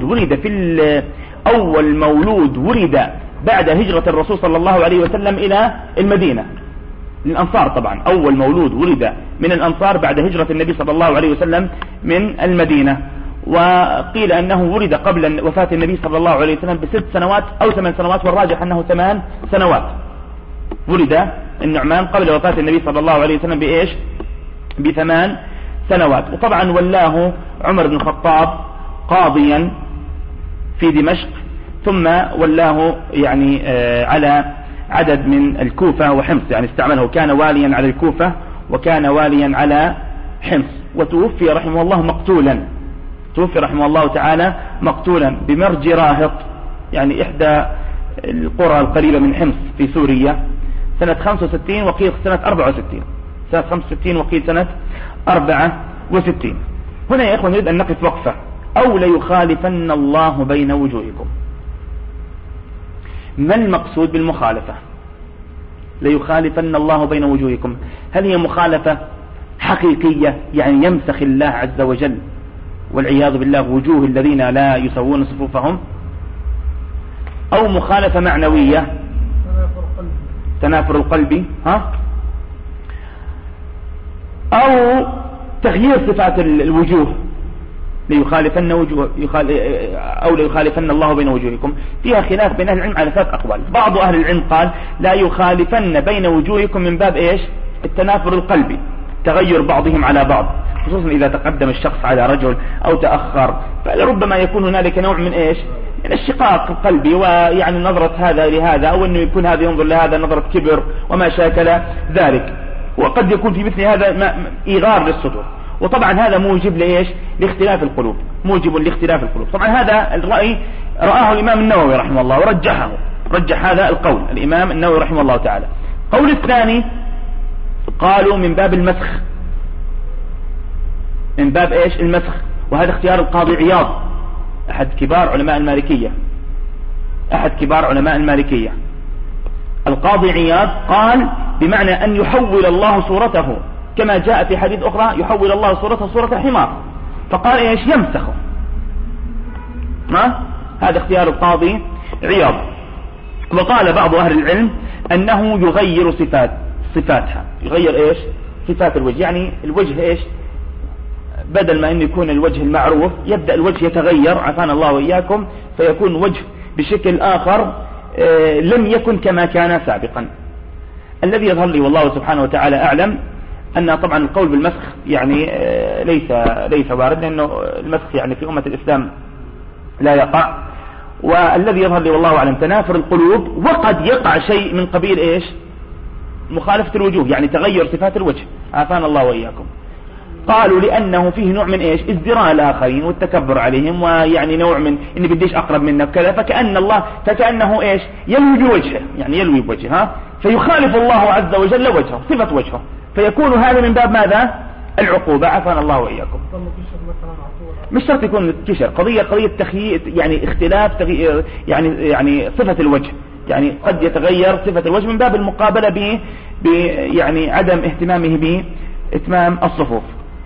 مولود ولد بعد هجرة الرسول صلى الله عليه وسلم إلى المدينة، الأنصار. طبعا أول مولود ولد من الأنصار بعد هجرة النبي صلى الله عليه وسلم من المدينة. وقيل أنه ولد قبل وفاة النبي صلى الله عليه وسلم ب6 سنوات أو 8 سنوات، والراجح أنه 8 سنوات. ولد النعمان قبل وفاة النبي صلى الله عليه وسلم بإيش؟ ب8 سنوات. وطبعا ولاه عمر بن الخطاب قاضيا في دمشق، ثم ولاه يعني على عدد من الكوفة وحمص، يعني استعمله، كان واليا على الكوفة وكان واليا على حمص. وتوفي رحمه الله تعالى مقتولا بمرج راهط، يعني إحدى القرى القريبة من حمص في سوريا، سنة 65 وقيل سنة 64، سنة 65 وقيل سنة 64. هنا يا إخوان نريد أن نقف وقفة. أو ليخالفن الله بين وجوهكم. ما المقصود بالمخالفة؟ ليخالفن الله بين وجوهكم، هل هي مخالفة حقيقية يعني يمسخ الله عز وجل والعياذ بالله وجوه الذين لا يسوون صفوفهم، أو مخالفة معنوية تنافر القلب أو تغيير صفات الوجوه ليخالفن أو ليخالفن الله بين وجوهكم. فيها خلاف بين أهل العلم على 3 أقوال. بعض أهل العلم قال لا يخالفن بين وجوهكم من باب إيش؟ التنافر القلبي، تغير بعضهم على بعض، خصوصا إذا تقدم الشخص على رجل أو تأخر، فلربما يكون هنالك نوع من إيش؟ من الشقاق القلبي، ويعني نظرة هذا لهذا، أو أنه يكون هذا ينظر لهذا نظرة كبر وما شاكل ذلك، وقد يكون في مثل هذا إيغار للصدور. وطبعا هذا موجب لإيش؟ لاختلاف القلوب، موجب لاختلاف القلوب. طبعا هذا الرأي رآه الإمام النووي رحمه الله ورجحه، رجح هذا القول الإمام النووي رحمه الله تعالى. قول الثاني قالوا من باب المسخ، من باب إيش؟ المسخ، وهذا اختيار القاضي عياض أحد كبار علماء المالكية، أحد كبار علماء المالكية. القاضي عياض قال بمعنى أن يحول الله صورته، كما جاء في حديث أخرى يحول الله صورته صورة حمار، فقال إيش؟ يمسخه. هذا اختيار القاضي عياض. وقال بعض أهل العلم أنه يغير صفاتها، يغير إيش؟ صفات الوجه، يعني الوجه إيش؟ بدل ما أن يكون الوجه المعروف يبدأ الوجه يتغير عافانا الله وإياكم، فيكون وجه بشكل آخر لم يكن كما كان سابقا. الذي يظهر لي والله سبحانه وتعالى أعلم أن طبعا القول بالمسخ يعني ليس وارد، لأنه المسخ يعني في أمة الإسلام لا يقع. والذي يظهر لي والله أعلم تنافر القلوب، وقد يقع شيء من قبيل إيش؟ مخالفة الوجوه، يعني تغير صفات الوجه عافانا الله وإياكم. قالوا لأنه فيه نوع من إيش؟ ازدراء الآخرين والتكبر عليهم، ويعني نوع من إني بديش أقرب منك كذا، فكأنه إيش؟ يلوي بوجهه، يعني يلوي بوجهه، فيخالف الله عز وجل وجهه، صفة وجهه، فيكون هذا من باب ماذا؟ العقوبة عافانا الله وإياكم. مش شرط يكون كشر، قضية تخيير، يعني اختلاف تغيير، يعني صفة الوجه، يعني قد يتغير صفة الوجه من باب المقابلة يعني عدم اهتمامه بإتمام الصفوف.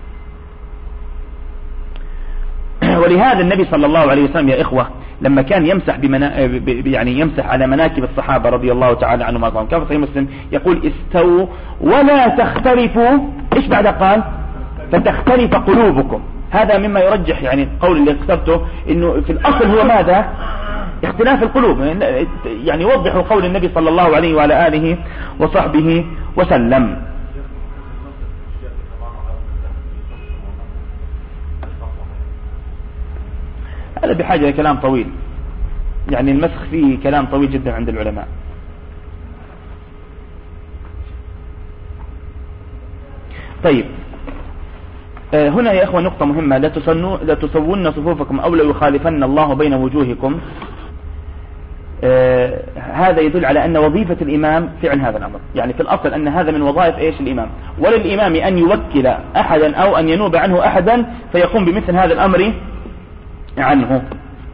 ولهذا النبي صلى الله عليه وسلم يا إخوة لما كان يمسح يعني يمسح على مناكب الصحابة رضي الله تعالى عنهم وارضاهم، كما في صحيح مسلم يقول استووا ولا تختلفوا، ايش بعد قال؟ فتختلف قلوبكم. هذا مما يرجح يعني القول اللي اخترته انه في الاصل هو ماذا؟ اختلاف القلوب، يعني يوضح قول النبي صلى الله عليه وعلى آله وصحبه وسلم. هذا بحاجة لكلام طويل، يعني المسخ فيه كلام طويل جدا عند العلماء. طيب هنا يا إخوة نقطة مهمة، لا تسوون صفوفكم أو لا يخالفن الله بين وجوهكم. هذا يدل على أن وظيفة الإمام فعل هذا الأمر، يعني في الأصل أن هذا من وظائف إيش؟ الإمام. وللإمام أن يوكل أحدا أو أن ينوب عنه أحدا فيقوم بمثل هذا الأمر عنه.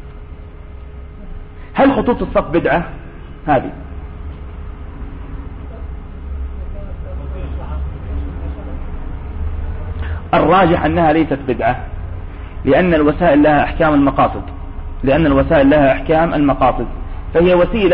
هل خطوط الصف بدعة؟ هذه الراجح أنها ليست بدعة، لأن الوسائل لها أحكام المقاصد، فهي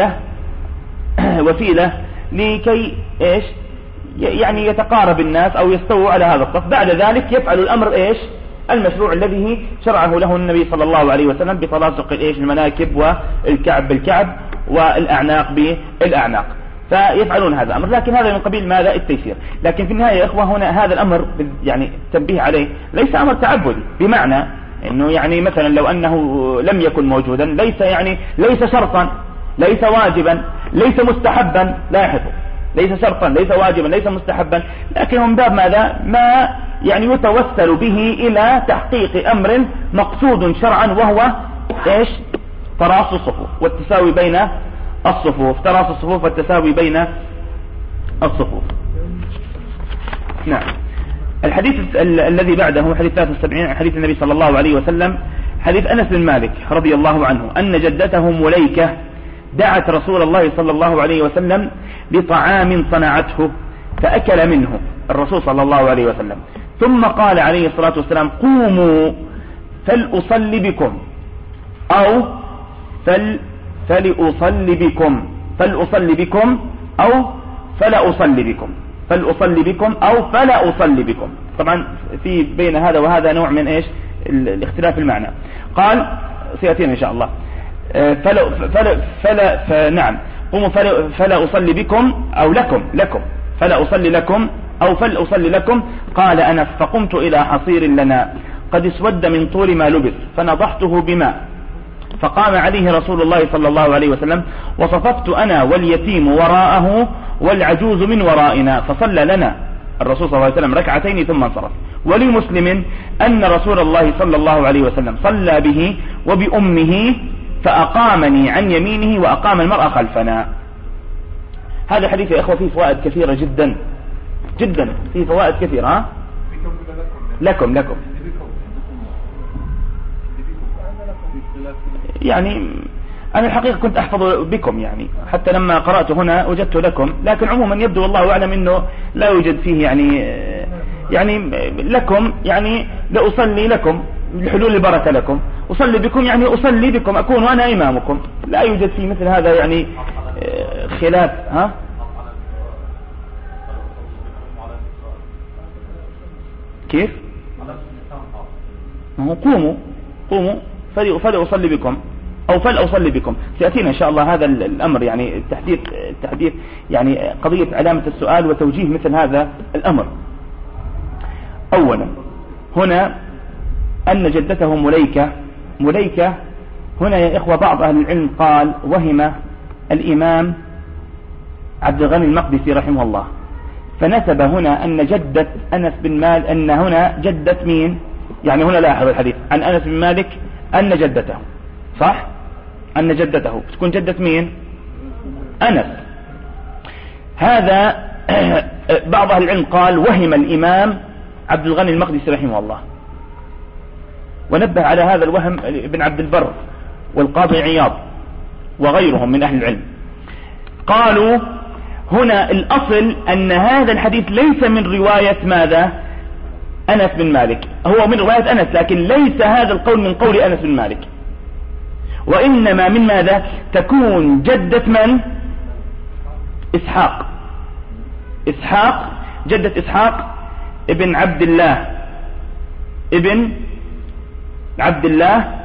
وسيلة لكي إيش؟ يعني يتقارب الناس أو يستووا على هذا الصف، بعد ذلك يفعل الأمر إيش؟ المشروع الذي شرعه له النبي صلى الله عليه وسلم بتلاصق إيش؟ المناكب والكعب بالكعب والأعناق بالأعناق، فيفعلون هذا الأمر، لكن هذا من قبيل ماذا؟ التيسير. لكن في النهاية يا إخوة هنا هذا الأمر يعني تنبيه عليه ليس أمر تعبدي، بمعنى إنه يعني مثلا لو أنه لم يكن موجودا ليس شرطا، ليس واجبا، ليس مستحبا، لاحظوا، ليس شرطا، ليس واجبا، ليس مستحبا، لكن من باب ماذا؟ ما يعني يتوسل به إلى تحقيق أمر مقصود شرعا، وهو إيش؟ تراص الصفوف والتساوي بين الصفوف، تراص الصفوف والتساوي بين الصفوف. نعم. الحديث الذي بعده حديث 73 حديث النبي صلى الله عليه وسلم، حديث أنس بن مالك رضي الله عنه أن جدته مليكة دعت رسول الله صلى الله عليه وسلم بطعام صنعته فأكل منه الرسول صلى الله عليه وسلم، ثم قال عليه الصلاة والسلام قوموا فلأصلي بكم أو فلأصلي بكم أو فلا أصلي بكم، فلأصلي بكم أو فلا أصلي بكم. طبعا في بين هذا وهذا نوع من إيش الاختلاف المعنى. قال سيأتينا إن شاء الله. نعم قوموا فلا أصلي بكم أو لكم فلا أصلي لكم أو فلأصلي لكم. قال أنس فقمت إلى حصير لنا قد اسود من طول ما لبث فنضحته بماء، فقام عليه رسول الله صلى الله عليه وسلم، وصففت أنا واليتيم وراءه والعجوز من ورائنا، فصلى لنا الرسول صلى الله عليه وسلم ركعتين ثم انصرف. ولمسلم أن رسول الله صلى الله عليه وسلم صلى به وبأمه فأقامني عن يمينه وأقام المرأة خلفنا. هذا حديث يا إخوة فيه فوائد كثيرة جدا جدا، فيه فوائد كثيرة. لكم يعني أنا الحقيقة كنت أحفظ بكم، يعني حتى لما قرأت هنا وجدت لكم، لكن عموما يبدو والله أعلم أنه لا يوجد فيه يعني لكم، يعني لأصلي لكم لحلول البركة لكم، أصلي بكم يعني أصلي بكم، أكون وأنا إمامكم. لا يوجد فيه مثل هذا يعني خلاف. ها كيف؟ قوموا فلأصلي بكم أو فلأصلي بكم. سيأتينا إن شاء الله هذا الأمر، يعني التحديث يعني قضية علامة السؤال وتوجيه مثل هذا الأمر. أولا هنا أن جدته مليكة هنا يا إخوة بعض أهل العلم قال وهم الإمام عبد الغني المقدسي رحمه الله، فنسب هنا أن جدة أنس بن مالك، أن هنا جدة مين؟ يعني هنا لاحظ الحديث عن أنس بن مالك أن جدته، صح؟ أن جدته تكون جدة مين؟ أنس. هذا بعض أهل العلم قال وهم الإمام عبد الغني المقدسي رحمه الله، ونبه على هذا الوهم ابن عبد البر والقاضي عياض وغيرهم من أهل العلم. قالوا هنا الأصل أن هذا الحديث ليس من رواية ماذا؟ أنس بن مالك، هو من رواية أنس، لكن ليس هذا القول من قول أنس بن مالك، وإنما من ماذا؟ تكون جدة من؟ إسحاق جدة إسحاق ابن عبد الله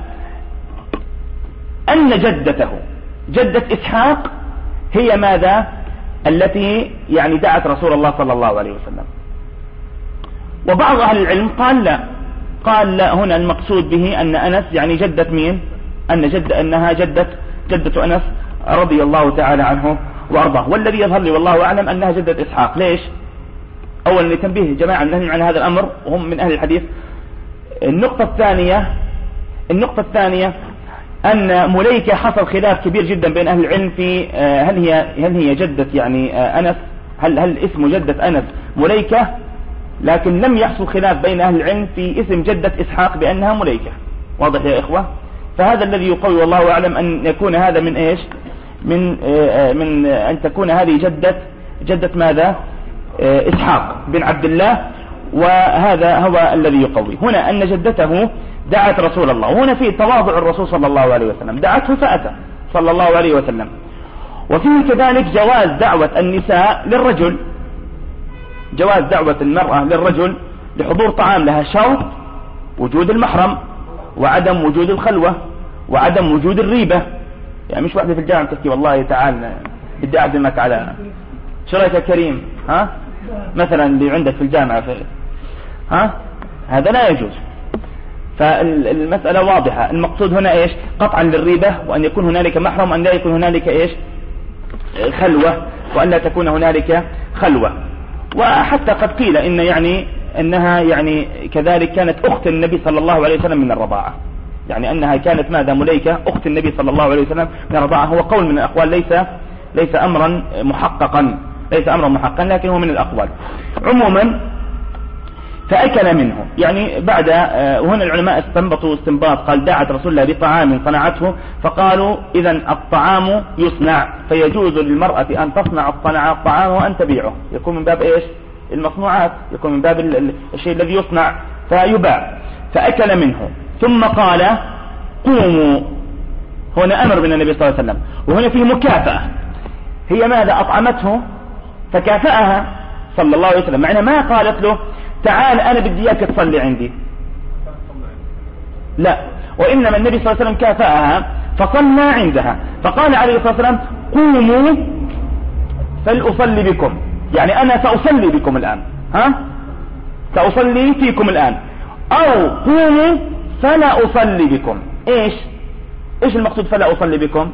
أن جدته جدة إسحاق هي ماذا؟ التي يعني دعت رسول الله صلى الله عليه وسلم. وبعض أهل العلم قال لا هنا المقصود به أن أنس يعني جدة مين؟ أنها جدة أنس رضي الله تعالى عنه وأرضاه. والذي يظهر لي والله أعلم أنها جدة إسحاق. ليش؟ أولا لتنبيه جماعة من عن هذا الأمر وهم من أهل الحديث. النقطة الثانية أن مليكة حصل خلاف كبير جدا بين أهل العلم في هل هي جدة يعني أنس، هل اسم جدة أنس مليكة، لكن لم يحصل خلاف بين أهل العلم في اسم جدة إسحاق بأنها مليكة. واضح يا إخوة؟ فهذا الذي يقوي والله أعلم أن يكون هذا من إيش؟ من أن تكون هذه جدة ماذا؟ إسحاق بن عبد الله، وهذا هو الذي يقوي. هنا أن جدته دعت رسول الله، وهنا فيه تواضع الرسول صلى الله عليه وسلم، دعته فأتى صلى الله عليه وسلم. وفيه كذلك جواز دعوة النساء للرجل، جواز دعوة المرأة للرجل لحضور طعام، لها شرط وجود المحرم وعدم وجود الخلوة وعدم وجود الريبة. يعني مش واحدة في الجامعة تحكي والله تعال بدي أعزمك على شريك كريم، ها مثلا اللي عندك في الجامعة هذا لا يجوز. فالمسألة واضحة. المقصود هنا إيش؟ قطعا للريبة، وأن يكون هنالك محرم، وأن لا يكون هنالك إيش؟ خلوة، وأن لا تكون هنالك خلوة. وحتى قد قيل أنها يعني كذلك كانت أخت النبي صلى الله عليه وسلم من الرضاعة، يعني أنها كانت ماذا؟ مليكة أخت النبي صلى الله عليه وسلم من الرضاعة. هو قول من الأقوال، ليس أمرا محققا، لكن هو من الأقوال. عموما فأكل منه، يعني بعد وهنا العلماء استنبطوا استنباط، قال دعت رسول الله بطعام صنعته، فقالوا إذا الطعام يصنع، فيجوز للمرأة أن تصنع الطعام وأن تبيعه، يكون من باب إيش؟ المصنوعات، يكون من باب الشيء الذي يصنع فيباع. فأكل منه ثم قال قوموا. هنا أمر من النبي صلى الله عليه وسلم، وهنا فيه مكافأة. هي ماذا؟ أطعمته فكافأها صلى الله عليه وسلم، معنى ما قالت له تعال أنا بدي إياك تصلي عندي، لا، وإنما النبي صلى الله عليه وسلم كافأها فصلى عندها، فقال عليه الصلاة والسلام قوموا فلأصلي بكم، يعني أنا سأصلي بكم الآن، سأصلي فيكم الآن، أو قوموا فلا أصلي بكم. إيش المقصود فلا أصلي بكم؟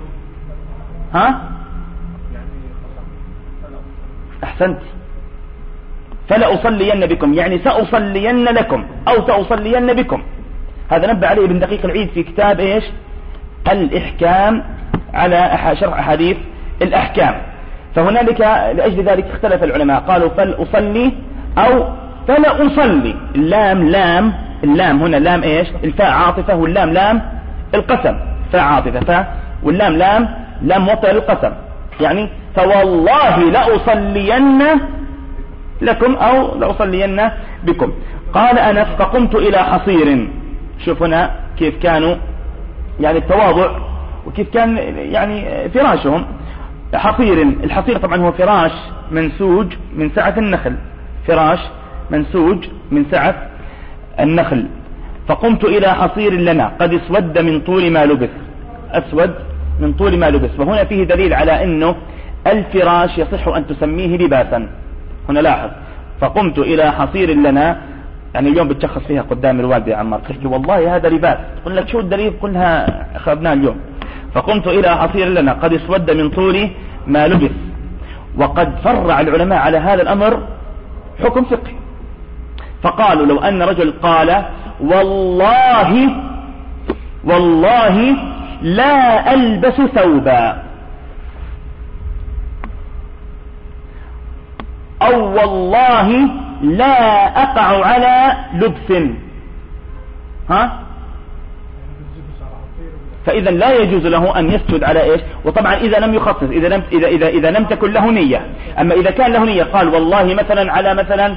أحسنت، فلا أصلين بكم يعني سأصلين لكم أو سأصلين بكم. هذا نبه عليه ابن دقيق العيد في كتاب الإحكام على شرح أحاديث الأحكام. فهنالك لأجل ذلك اختلف العلماء، قالوا فلأصلي أو فلا أصلي. اللام هنا لام الفاء عاطفة، واللام لام القسم، فاء عاطفة واللام لام وطئ القسم، يعني فوالله لأصلين لكم أو لأصلين بكم. قال أنس فقمت إلى حصير. شوف هنا كيف كانوا يعني التواضع، وكيف كان يعني فراشهم. الحصير طبعا هو فراش منسوج من سعة النخل، فراش منسوج من سعة النخل. فقمت إلى حصير لنا قد اسود من طول ما لبث، أسود من طول ما لبث. وهنا فيه دليل على أنه الفراش يصح أن تسميه لباسا. هنا لاحظ فقمت إلى حصير لنا، يعني اليوم بتشخص فيها قدام الوالد يا عمار، قلت له والله هذا لباس، قل لك شو الدليل؟ قلها أخذناه اليوم. فقمت إلى حصير لنا قد اسود من طول ما لبث. وقد فرع العلماء على هذا الأمر حكم فقهي، فقالوا لو أن رجل قال والله لا ألبس ثوبا، أو والله لا أقع على لبس، فإذا لا يجوز له أن يسجد على وطبعا إذا لم يخصص، إذا لم تكن له نية. أما إذا كان له نية قال والله مثلا على مثلا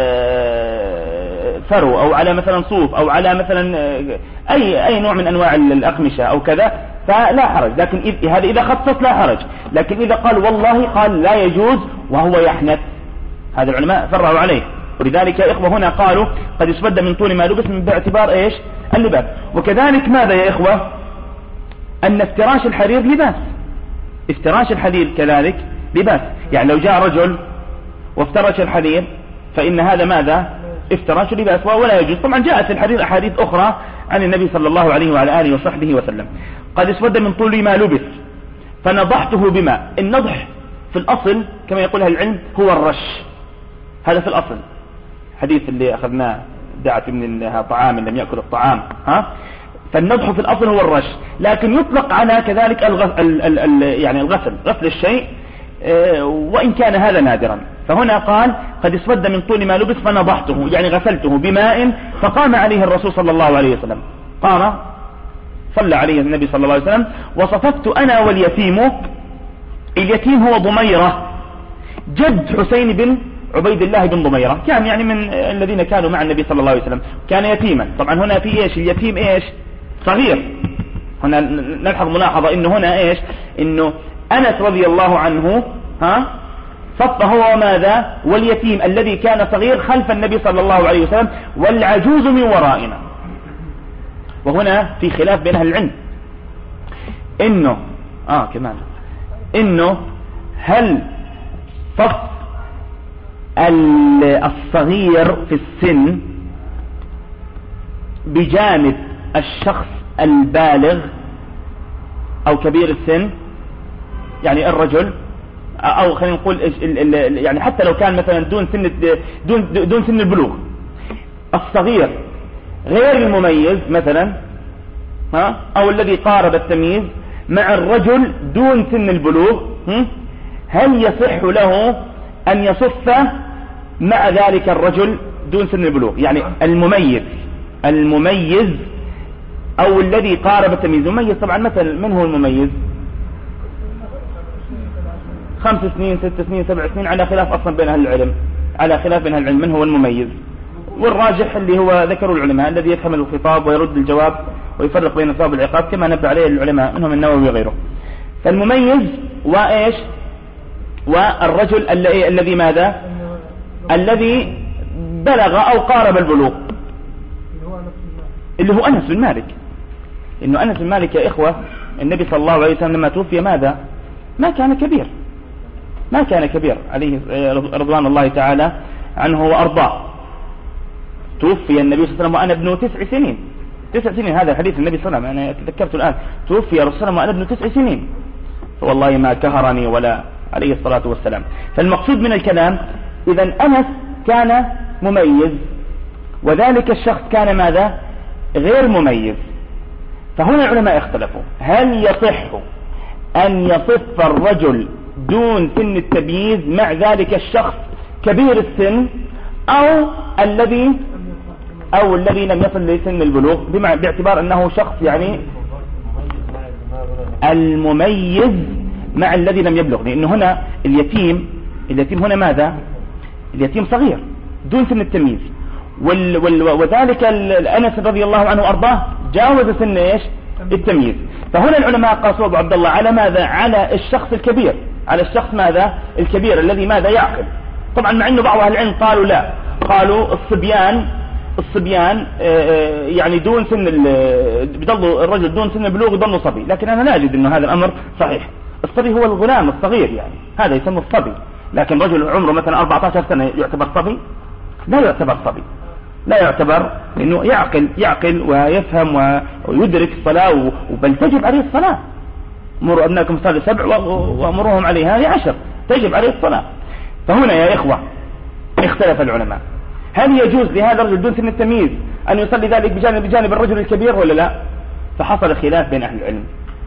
فرو، أو على مثلا صوف، أو على مثلا أي نوع من أنواع الأقمشة أو كذا، فلا حرج. لكن هذا إذا خصص لا حرج. لكن إذا قال والله قال لا يجوز وهو يحنث. هذا العلماء فرعوا عليه. ولذلك يا إخوة هنا قالوا قد اسود من طول ما لبس من باعتبار اللباس. وكذلك ماذا يا إخوة؟ أن افتراش الحرير لباس، افتراش الحرير كذلك لباس. يعني لو جاء رجل وافترش الحرير فإن هذا ماذا؟ افتراش لباس ولا يجوز. طبعا جاءت في الحديث أحاديث أخرى عن النبي صلى الله عليه وعلى آله وصحبه وسلم. قد اسود من طول ما لبس فنضحته بماء. النضح في الأصل كما يقولها العلم هو الرش، هذا في الأصل. حديث اللي أخذناه دعت منها طعام لم يأكل الطعام، فالنضح في الأصل هو الرش، لكن يطلق على كذلك يعني الغسل، غسل الشيء، وإن كان هذا نادرا. فهنا قال قد اسود من طول ما لبس فنضحته، يعني غسلته بماء. فقام عليه الرسول صلى الله عليه وسلم، قام صلى عليه النبي صلى الله عليه وسلم. وصففت أنا واليتيم. اليتيم هو ضميرة جد حسين بن عبيد الله بن ضميرة، كان يعني من الذين كانوا مع النبي صلى الله عليه وسلم، كان يتيما. طبعا هنا في اليتيم صغير. هنا نلحظ ملاحظة انه هنا انه أنس رضي الله عنه صف هو ماذا؟ واليتيم الذي كان صغير خلف النبي صلى الله عليه وسلم، والعجوز من ورائنا. وهنا في خلاف بين أهل العلم انه كمان انه هل صف الصغير في السن بجانب الشخص البالغ أو كبير السن، يعني الرجل، أو خلينا نقول يعني حتى لو كان مثلا دون سن البلوغ، الصغير غير المميز مثلا أو الذي قارب التمييز مع الرجل دون سن البلوغ، هل يصح له أن يصف مع ذلك الرجل دون سن البلوغ؟ يعني المميز أو الذي قارب التمييز. المميز طبعا مثلا من هو المميز؟ 5 سنين 6 سنين 7 سنين، على خلاف أصلا بين أهل العلم، على خلاف بين أهل العلم من هو المميز. والراجح اللي هو ذكروا العلماء الذي يحمل الخطاب ويرد الجواب ويفرق بين الثواب والعقاب، كما نبه عليه العلماء منهم النووي وغيره. فالمميز والرجل الذي ماذا؟ الذي بلغ أو قارب البلوغ، اللي هو أنس بن مالك. إنه أنس بن مالك يا إخوة النبي صلى الله عليه وسلم لما توفي ماذا؟ ما كان كبير، ما كان كبير عليه رضوان الله تعالى عنه وأرضاه. توفي النبي صلى الله عليه وسلم وأنا ابن 9 سنين. 9 سنين، هذا حديث النبي صلى الله عليه وسلم، أنا تذكرت الآن. توفي رسول الله صلى الله عليه وسلم وأنا ابن 9 سنين، فوالله ما كهرني ولا عليه الصلاة والسلام. فالمقصود من الكلام إذا أنس كان مميز، وذلك الشخص كان ماذا؟ غير مميز. فهنا العلماء اختلفوا، هل يصح أن يصف الرجل دون سن التمييز مع ذلك الشخص كبير السن أو الذي لم يصل لسن البلوغ، باعتبار أنه شخص يعني المميز مع الذي لم يبلغ، لأن هنا اليتيم هنا ماذا؟ اليتيم صغير دون سن التمييز، وذلك أنس رضي الله عنه وأرضاه جاوز سن إيش؟ التمييز. فهنا العلماء قاسوا أبو عبد الله على ماذا؟ على الشخص الكبير، على الشخص ماذا؟ الكبير الذي ماذا؟ يعقل. طبعا مع أنه بعض أهل العلم قالوا لا، قالوا الصبيان يعني دون سن بيضل الرجل دون سن البلوغ يضل صبي، لكن أنا لا أجد أنه هذا الأمر صحيح. الصبي هو الغلام الصغير، يعني هذا يسمى الصبي، لكن رجل عمره مثلا 14 سنة يعتبر صبي؟ لا يعتبر صبي، لا يعتبر، لأنه يعقل ويفهم ويدرك الصلاة، بل تجب عليه الصلاة. مروا أبناءكم الصلاة 7 وأمرهم عليها 10، تجب عليه الصلاة. فهنا يا إخوة اختلف العلماء، هل يجوز لهذا الرجل دون سن التمييز أن يصلي ذلك بجانب الرجل الكبير ولا لا؟ فحصل خلاف بين أهل العلم،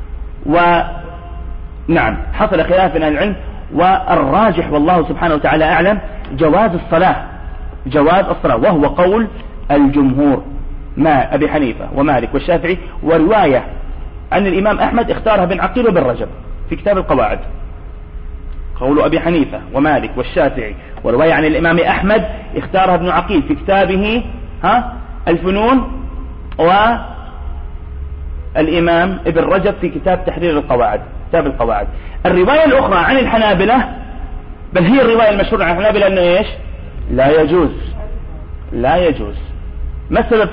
ونعم حصل خلاف بين أهل العلم، والراجح والله سبحانه وتعالى أعلم جواز الصلاة، وهو قول الجمهور ما أبي حنيفة ومالك والشافعي، ورواية عن الإمام أحمد اختارها بن عقيل وبن رجب في كتاب القواعد. قول أبي حنيفة ومالك والشافعي، ورواية عن الإمام أحمد اختارها ابن عقيل في كتابه الفنون، والإمام ابن رجب في كتاب تحرير القواعد، كتاب القواعد. الرواية الأخرى عن الحنابلة، بل هي الرواية المشهورة عن الحنابلة، أنه إيش؟ لا يجوز. ما السبب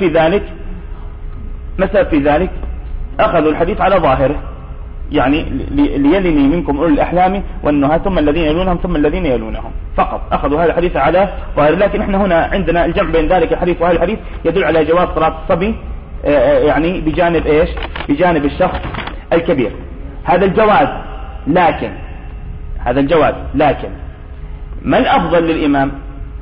في ذلك؟ أخذوا الحديث على ظاهره، يعني ليلني منكم أولي الأحلام والنهى ثم الذين يلونهم ثم الذين يلونهم، فقط أخذوا هذا الحديث على ظاهره. لكن احنا هنا عندنا الجمع بين ذلك الحديث وهذا الحديث يدل على جواز صلاة الصبي يعني بجانب إيش؟ بجانب الشخص الكبير. هذا الجواز، لكن ما الأفضل للإمام؟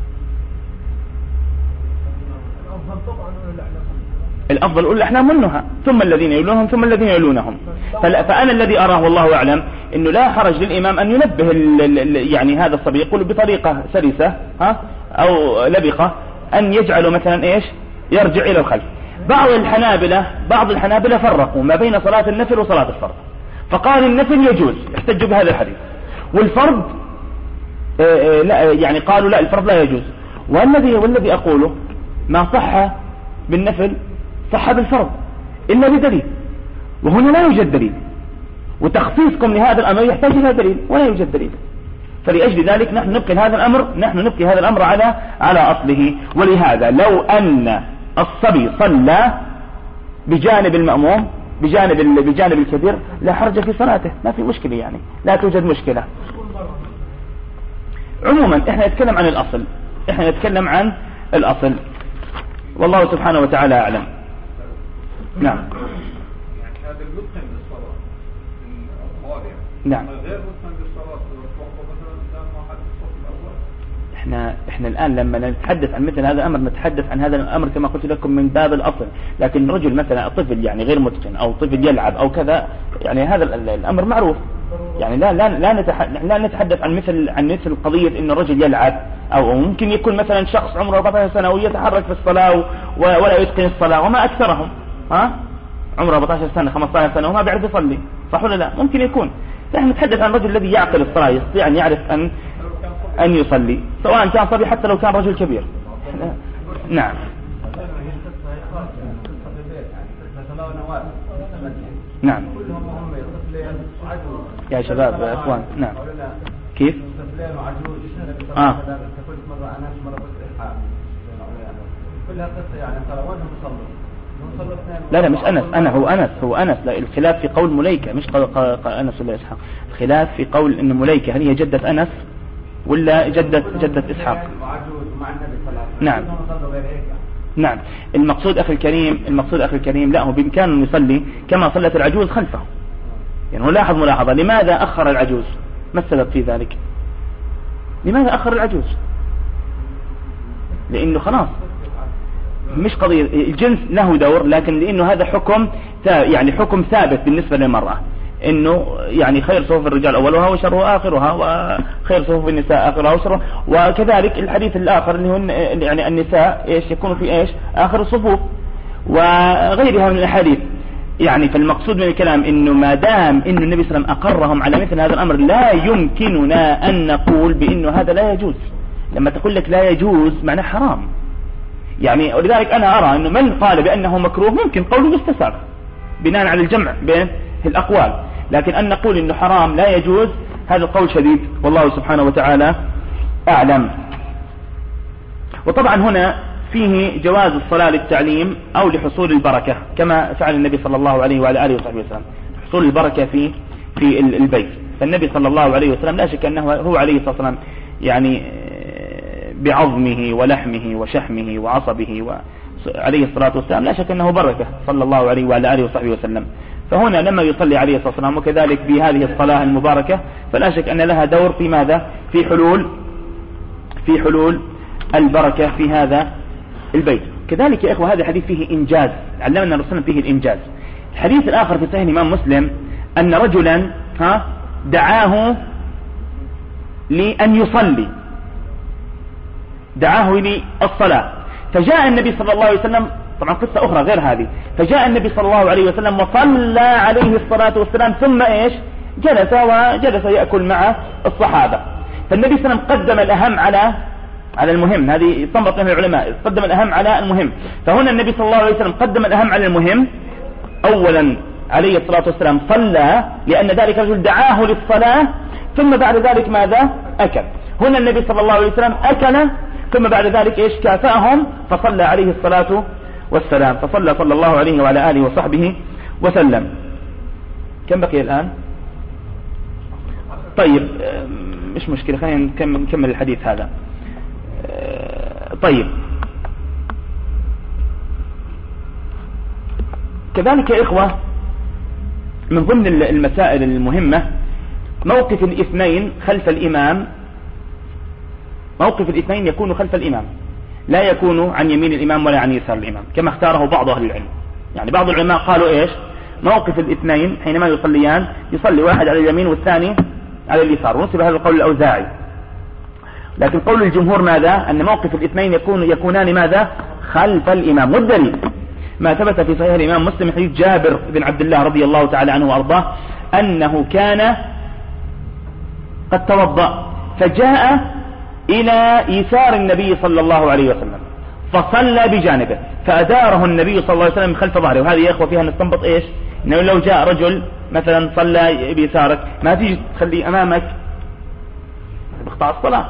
الأفضل أولي الأحلام والنهى ثم الذين يلونهم ثم الذين يلونهم. فأنا الذي أراه والله أعلم أنه لا حرج للإمام أن ينبه يعني هذا الصبي، يقول بطريقة سلسة أو لبقة، أن يجعله مثلا إيش؟ يرجع إلى الخلف. بعض الحنابلة فرقوا ما بين صلاة النفل وصلاة الفرض، فقال النفل يجوز، احتجوا بهذا الحديث، والفرض لا، يعني قالوا لا، الفرض لا يجوز. والذي أقوله ما صح بالنفل صح بالفرض إلا بدليل، وهنا لا يوجد دليل، وتخصيصكم لهذا الأمر يحتاج إلى دليل ولا يوجد دليل. فلأجل ذلك نحن نبقي هذا الأمر على أصله. ولهذا لو أن الصبي صلى بجانب المأموم بجانب الكبير لا حرج في صلاته، ما في مشكلة، يعني لا توجد مشكلة. عموما احنا نتكلم عن الأصل، والله سبحانه وتعالى أعلم. نعم. يعني هذا المتقن للصلاة الخاضع، نعم، غير متقن للصلاة مثلا ما حد الصف الأول. احنا الآن لما نتحدث عن مثل هذا الأمر نتحدث عن هذا الأمر كما قلت لكم من باب الأصل. لكن رجل مثلا طفل يعني غير متقن أو طفل يلعب أو كذا، يعني هذا الأمر معروف، يعني لا نتحدث عن مثل قضية إن الرجل يلعب، أو ممكن يكون مثلا شخص عمره 14 سنة ويتحرك في الصلاة ولا يتقن الصلاة، وما أكثرهم عمره 14 سنة 15 سنة وما بيعرف يصلي، صح ولا لا؟ ممكن يكون. نحن نتحدث عن الرجل الذي يعقل الصلاة، يستطيع أن يعرف أن يصلي، سواء كان صبي حتى لو كان رجل كبير. نعم. نعم يا شباب يا اخوان. نعم كيف؟ كلها قصة يعني ترى وين مصلوا لا مش هو أنس لا، الخلاف في قول مليكة مش أنس ولا إسحاق. الخلاف في قول إن مليكة هل هي جدة أنس ولا جدة إسحاق. نعم نعم. المقصود أخي الكريم لا، هو بإمكانه يصلي كما صلت العجوز خلفه. يعني هو لاحظ ملاحظة، لماذا أخر العجوز؟ ما السبب في ذلك؟ لماذا أخر العجوز؟ لأنه خلاص مش قضية الجنس له دور، لكن لأنه هذا حكم يعني حكم ثابت بالنسبة للمرأة، إنه يعني خير صفوف الرجال أولها وشرها آخرها، وخير صفوف النساء آخرها وشرها. وكذلك الحديث الآخر اللي هو يعني النساء إيش يكون في إيش آخر الصفوف وغيرها من الحديث. يعني فالمقصود من الكلام إنه ما دام إنه النبي صلى الله عليه وسلم أقرهم على مثل هذا الأمر، لا يمكننا أن نقول بإنه هذا لا يجوز. لما تقول لك لا يجوز معناه حرام. يعني ولذلك أنا أرى أنه من قال بأنه مكروه ممكن قوله يستساغ بناء على الجمع بين الأقوال، لكن أن نقول أنه حرام لا يجوز هذا القول شديد، والله سبحانه وتعالى أعلم. وطبعا هنا فيه جواز الصلاة للتعليم أو لحصول البركة كما فعل النبي صلى الله عليه وعلى آله وصحبه وسلم، حصول البركة في البيت. فالنبي صلى الله عليه وسلم لا شك أنه هو عليه الصلاة والسلام يعني بعظمه ولحمه وشحمه وعصبه عليه الصلاة والسلام لا شك أنه بركة صلى الله عليه وعلى آله وصحبه وسلم. فهنا لما يصلي عليه الصلاة والسلام وكذلك بهذه الصلاة المباركة فلا شك أن لها دور في ماذا؟ في حلول البركة في هذا البيت. كذلك يا إخوة هذا الحديث فيه إنجاز، علمنا الرسول فيه الإنجاز. الحديث الآخر في صحيح الإمام مسلم أن رجلا دعاه لأن يصلي، دعاه للصلاة، فجاء النبي صلى الله عليه وسلم، طبعا قصة أخرى غير هذه، فجاء النبي صلى الله عليه وسلم وصلى عليه الصلاة والسلام ثم إيش جلس يأكل مع الصحابة. فالنبي صلى الله عليه وسلم قدم الأهم على المهم، هذه استنبط منها العلماء، قدم الأهم على المهم. فهنا النبي صلى الله عليه وسلم قدم الأهم على المهم. أولا عليه الصلاة والسلام صلى لأن ذلك الرجل دعاه للصلاة، ثم بعد ذلك ماذا؟ أكل. هنا النبي صلى الله عليه وسلم أكل ثم بعد ذلك إيش كافأهم فصلى عليه الصلاة والسلام، فصلى صلى الله عليه وعلى آله وصحبه وسلم. كم بقي الآن؟ طيب مش مشكلة، خلينا نكمل الحديث هذا. طيب كذلك يا إخوة من ضمن المسائل المهمة موقف الاثنين خلف الإمام. موقف الاثنين يكون خلف الإمام، لا يكون عن يمين الإمام ولا عن يسار الإمام كما اختاره بعض أهل العلم. يعني بعض العلماء قالوا إيش؟ موقف الاثنين حينما يصليان يصلي واحد على اليمين والثاني على اليسار، ونسب هذا القول الأوزاعي. لكن قول الجمهور ماذا؟ أن موقف الاثنين يكونان ماذا؟ خلف الإمام. والدليل ما ثبت في صحيح الإمام مسلم حديث جابر بن عبد الله رضي الله تعالى عنه وأرضاه أنه كان قد توضأ فجاء إلى يسار النبي صلى الله عليه وسلم فصلى بجانبه فأداره النبي صلى الله عليه وسلم خلف ظهره. وهذه يا إخوة فيها نستنبط إيش؟ إنه لو جاء رجل مثلا صلى بيسارك ما تيجي تخلي أمامك بقطع الصلاة،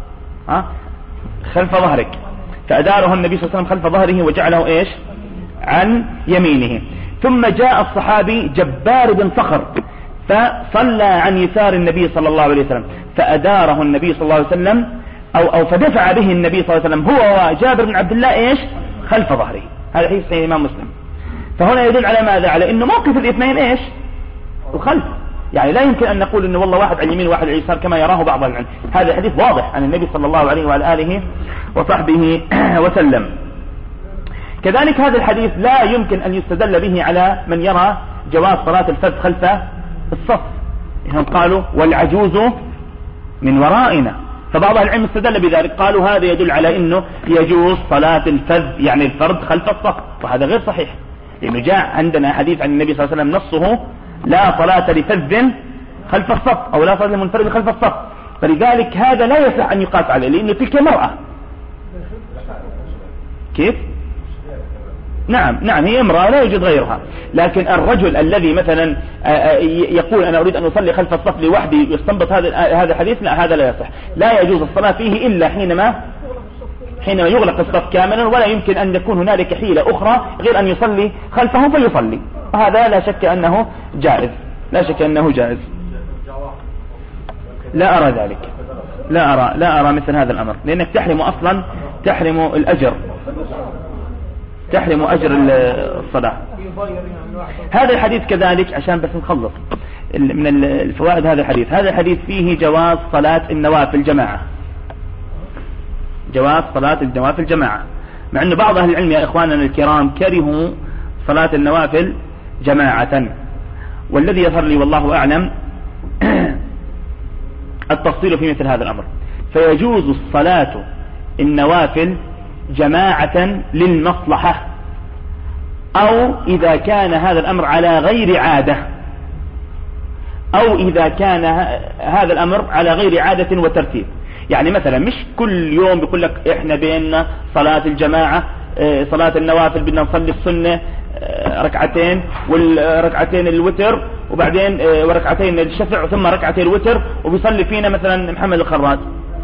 خلف ظهرك. فأداره النبي صلى الله عليه وسلم خلف ظهره وجعله إيش؟ عن يمينه. ثم جاء الصحابي جبار بن صخر فصلى عن يسار النبي صلى الله عليه وسلم فأداره النبي صلى الله عليه وسلم أو فدفع به النبي صلى الله عليه وسلم هو وجابر بن عبد الله إيش؟ خلف ظهره. هذا حديث صحيح الإمام مسلم. فهنا يدل على ماذا؟ على إنه موقف الاثنين إيش؟ الخلف. يعني لا يمكن أن نقول إنه والله واحد على اليمين وواحد على اليسار كما يراه بعض العلم. هذا حديث واضح عن النبي صلى الله عليه وعلى آله وصحبه وسلم. كذلك هذا الحديث لا يمكن أن يستدل به على من يرى جواز صلاة الفذ خلف الصف. هم قالوا والعجوز من ورائنا، فبعض العلم استدل بذلك قالوا هذا يدل على أنه يجوز صلاة الفذ يعني الفرد خلف الصف، وهذا غير صحيح لأنه جاء عندنا حديث عن النبي صلى الله عليه وسلم نصه لا صلاة لفذ خلف الصف أو لا صلاة لمنفرد خلف الصف. فلذلك هذا لا يصح أن يقاس عليه لأنه تلك مرأة. كيف؟ نعم هي امرأة لا يوجد غيرها. لكن الرجل الذي مثلا يقول أنا أريد أن أصلي خلف الصف لوحدي يستنبط هذا الحديث، لا هذا لا يصح، لا يجوز الصلاة فيه إلا حينما يغلق الصف كاملا، ولا يمكن أن يكون هنالك حيلة أخرى غير أن يصلي خلفه فيصلي، وهذا لا شك أنه جائز، لا شك أنه جائز. لا أرى ذلك، لا أرى مثل هذا الأمر، لأنك تحرم الأجر، تحرم أجر الصلاة. هذا الحديث كذلك عشان بس نخلص من الفوائد هذا الحديث فيه جواز صلاة النوافل جماعة، جواز صلاة النوافل جماعة، مع أن بعض أهل العلم يا إخواننا الكرام كرهوا صلاة النوافل جماعة، والذي يظهر لي والله أعلم التفصيل في مثل هذا الأمر. فيجوز الصلاة النوافل جماعة للمصلحة، أو إذا كان هذا الأمر على غير عادة، أو إذا كان هذا الأمر على غير عادة وترتيب. يعني مثلا مش كل يوم بيقول لك إحنا بيننا صلاة الجماعة، صلاة النوافل بدنا نصلي السنة ركعتين، والركعتين الوتر، وبعدين وركعتين الشفع، ثم ركعتين الوتر، وبيصلي فينا مثلا محمد الخراج.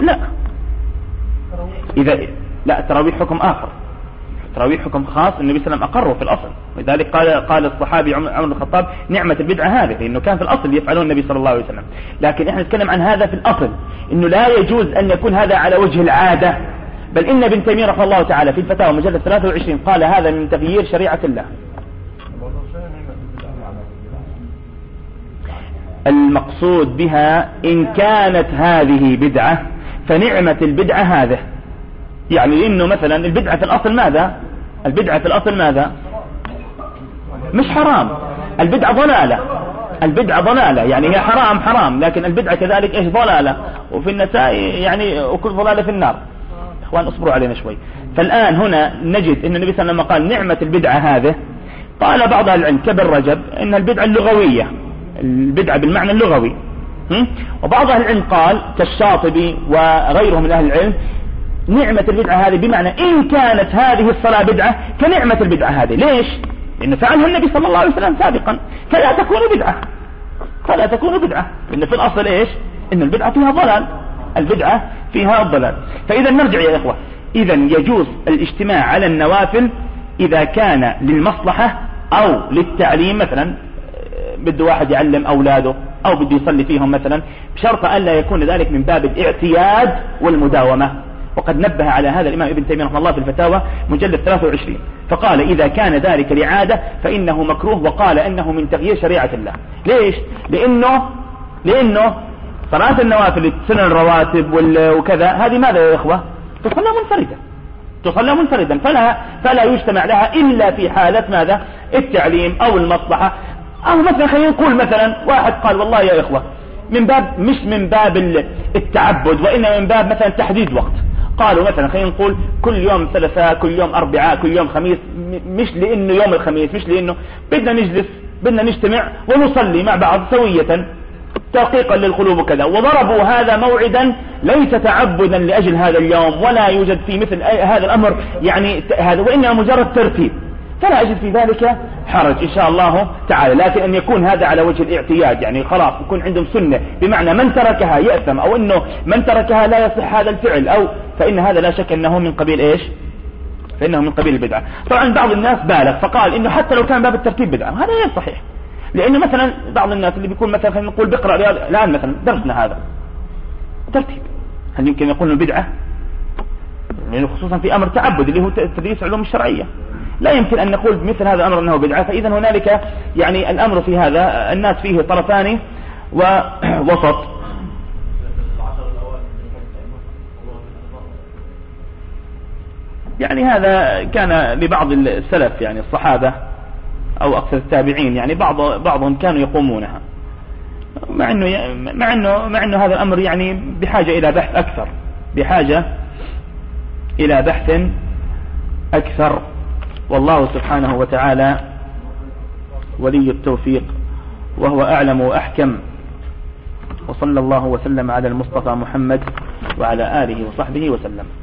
لا تراويح حكم آخر، تراويح حكم خاص النبي صلى الله عليه وسلم أقره في الأصل، ولذلك قال الصحابي عمر بن الخطاب نعمة البدعة هذه، لأنه كان في الأصل يفعلون النبي صلى الله عليه وسلم. لكن احنا نتكلم عن هذا في الأصل، إنه لا يجوز أن يكون هذا على وجه العادة، بل إن ابن تيمية رحمه الله تعالى في الفتاوى مجلد 23 قال هذا من تغيير شريعة الله. المقصود بها إن كانت هذه بدعة فنعمة البدعة هذه، يعني إنه مثلا البدعة في الأصل ماذا؟ البدعة في الأصل ماذا؟ مش حرام، البدعة ضلالة، يعني هي حرام، لكن البدعة كذلك إيش؟ ضلالة، وفي النساء يعني وكل ضلالة في النار. إخوان اصبروا علينا شوي. فالآن هنا نجد إن النبي صلى الله عليه وسلم قال نعمة البدعة هذه. قال بعض العلم كابن رجب إن البدعة اللغوية، البدعة بالمعنى اللغوي، وبعض أهل العلم قال كالشاطبي وغيره من أهل العلم نعمة البدعة هذه بمعنى إن كانت هذه الصلاة بدعة كنعمة البدعة هذه. ليش؟ لأنه فعلها النبي صلى الله عليه وسلم سابقا، فلا تكون بدعة، لأن في الأصل إيش؟ إن البدعة فيها ضلال، البدعة فيها الضلال. فإذا نرجع يا إخوة، إذا يجوز الاجتماع على النوافل إذا كان للمصلحة أو للتعليم، مثلا بده واحد يعلم أولاده أو بده يصلي فيهم مثلا، بشرط أن لا يكون ذلك من باب الاعتياد والمداومة. وقد نبه على هذا الإمام ابن تيمية رحمه الله في الفتاوى مجلد 23، فقال إذا كان ذلك لعادة فإنه مكروه، وقال إنه من تغيير شريعة الله. ليش؟ لأنه صلاة النوافل سنن الرواتب وكذا هذه ماذا يا إخوة؟ تصلى منفردا، فلا يجتمع لها إلا في حالة ماذا؟ التعليم أو المصلحة. أو مثلا خلينا نقول مثلا واحد قال والله يا إخوة مش من باب التعبد، وإنما من باب مثلا تحديد وقت. قالوا مثلا خلينا نقول كل يوم ثلاثاء، كل يوم أربعاء، كل يوم خميس، مش لأنه يوم الخميس، مش لأنه بدنا نجلس، بدنا نجتمع ونصلي مع بعض سوية تحقيقا للقلوب وكذا، وضربوا هذا موعدا ليس تعبدا لأجل هذا اليوم، ولا يوجد في مثل هذا الأمر يعني هذا، وإنما مجرد ترتيب، فلا أجد في ذلك حرج إن شاء الله تعالى. لكن أن يكون هذا على وجه الاعتياد، يعني خلاص يكون عندهم سنة بمعنى من تركها يأثم، أو أنه من تركها لا يصح هذا الفعل، أو فإن هذا لا شك أنه من قبيل إيش؟ فإنه من قبيل البدعة. طبعا بعض الناس بالغ فقال إنه حتى لو كان باب الترتيب بدعة، هذا غير صحيح. لأنه مثلا بعض الناس اللي بيكون مثلا خلينا نقول بقرأ رياض الآن مثلا درسنا هذا ترتيب، هل يمكن يقول إنه بدعة؟ لأنه خصوصا في أمر تعبد اللي هو تدريس علوم الشرعية، لا يمكن أن نقول مثل هذا الأمر أنه بدعة. فإذا هنالك يعني الأمر في هذا الناس فيه طرفان ووسط. يعني هذا كان لبعض السلف، يعني الصحابة أو أكثر التابعين، يعني بعضهم كانوا يقومونها، مع أنه هذا الأمر يعني بحاجة إلى بحث أكثر، بحاجة إلى بحث أكثر. والله سبحانه وتعالى ولي التوفيق، وهو أعلم وأحكم. وصلى الله وسلم على المصطفى محمد وعلى آله وصحبه وسلم.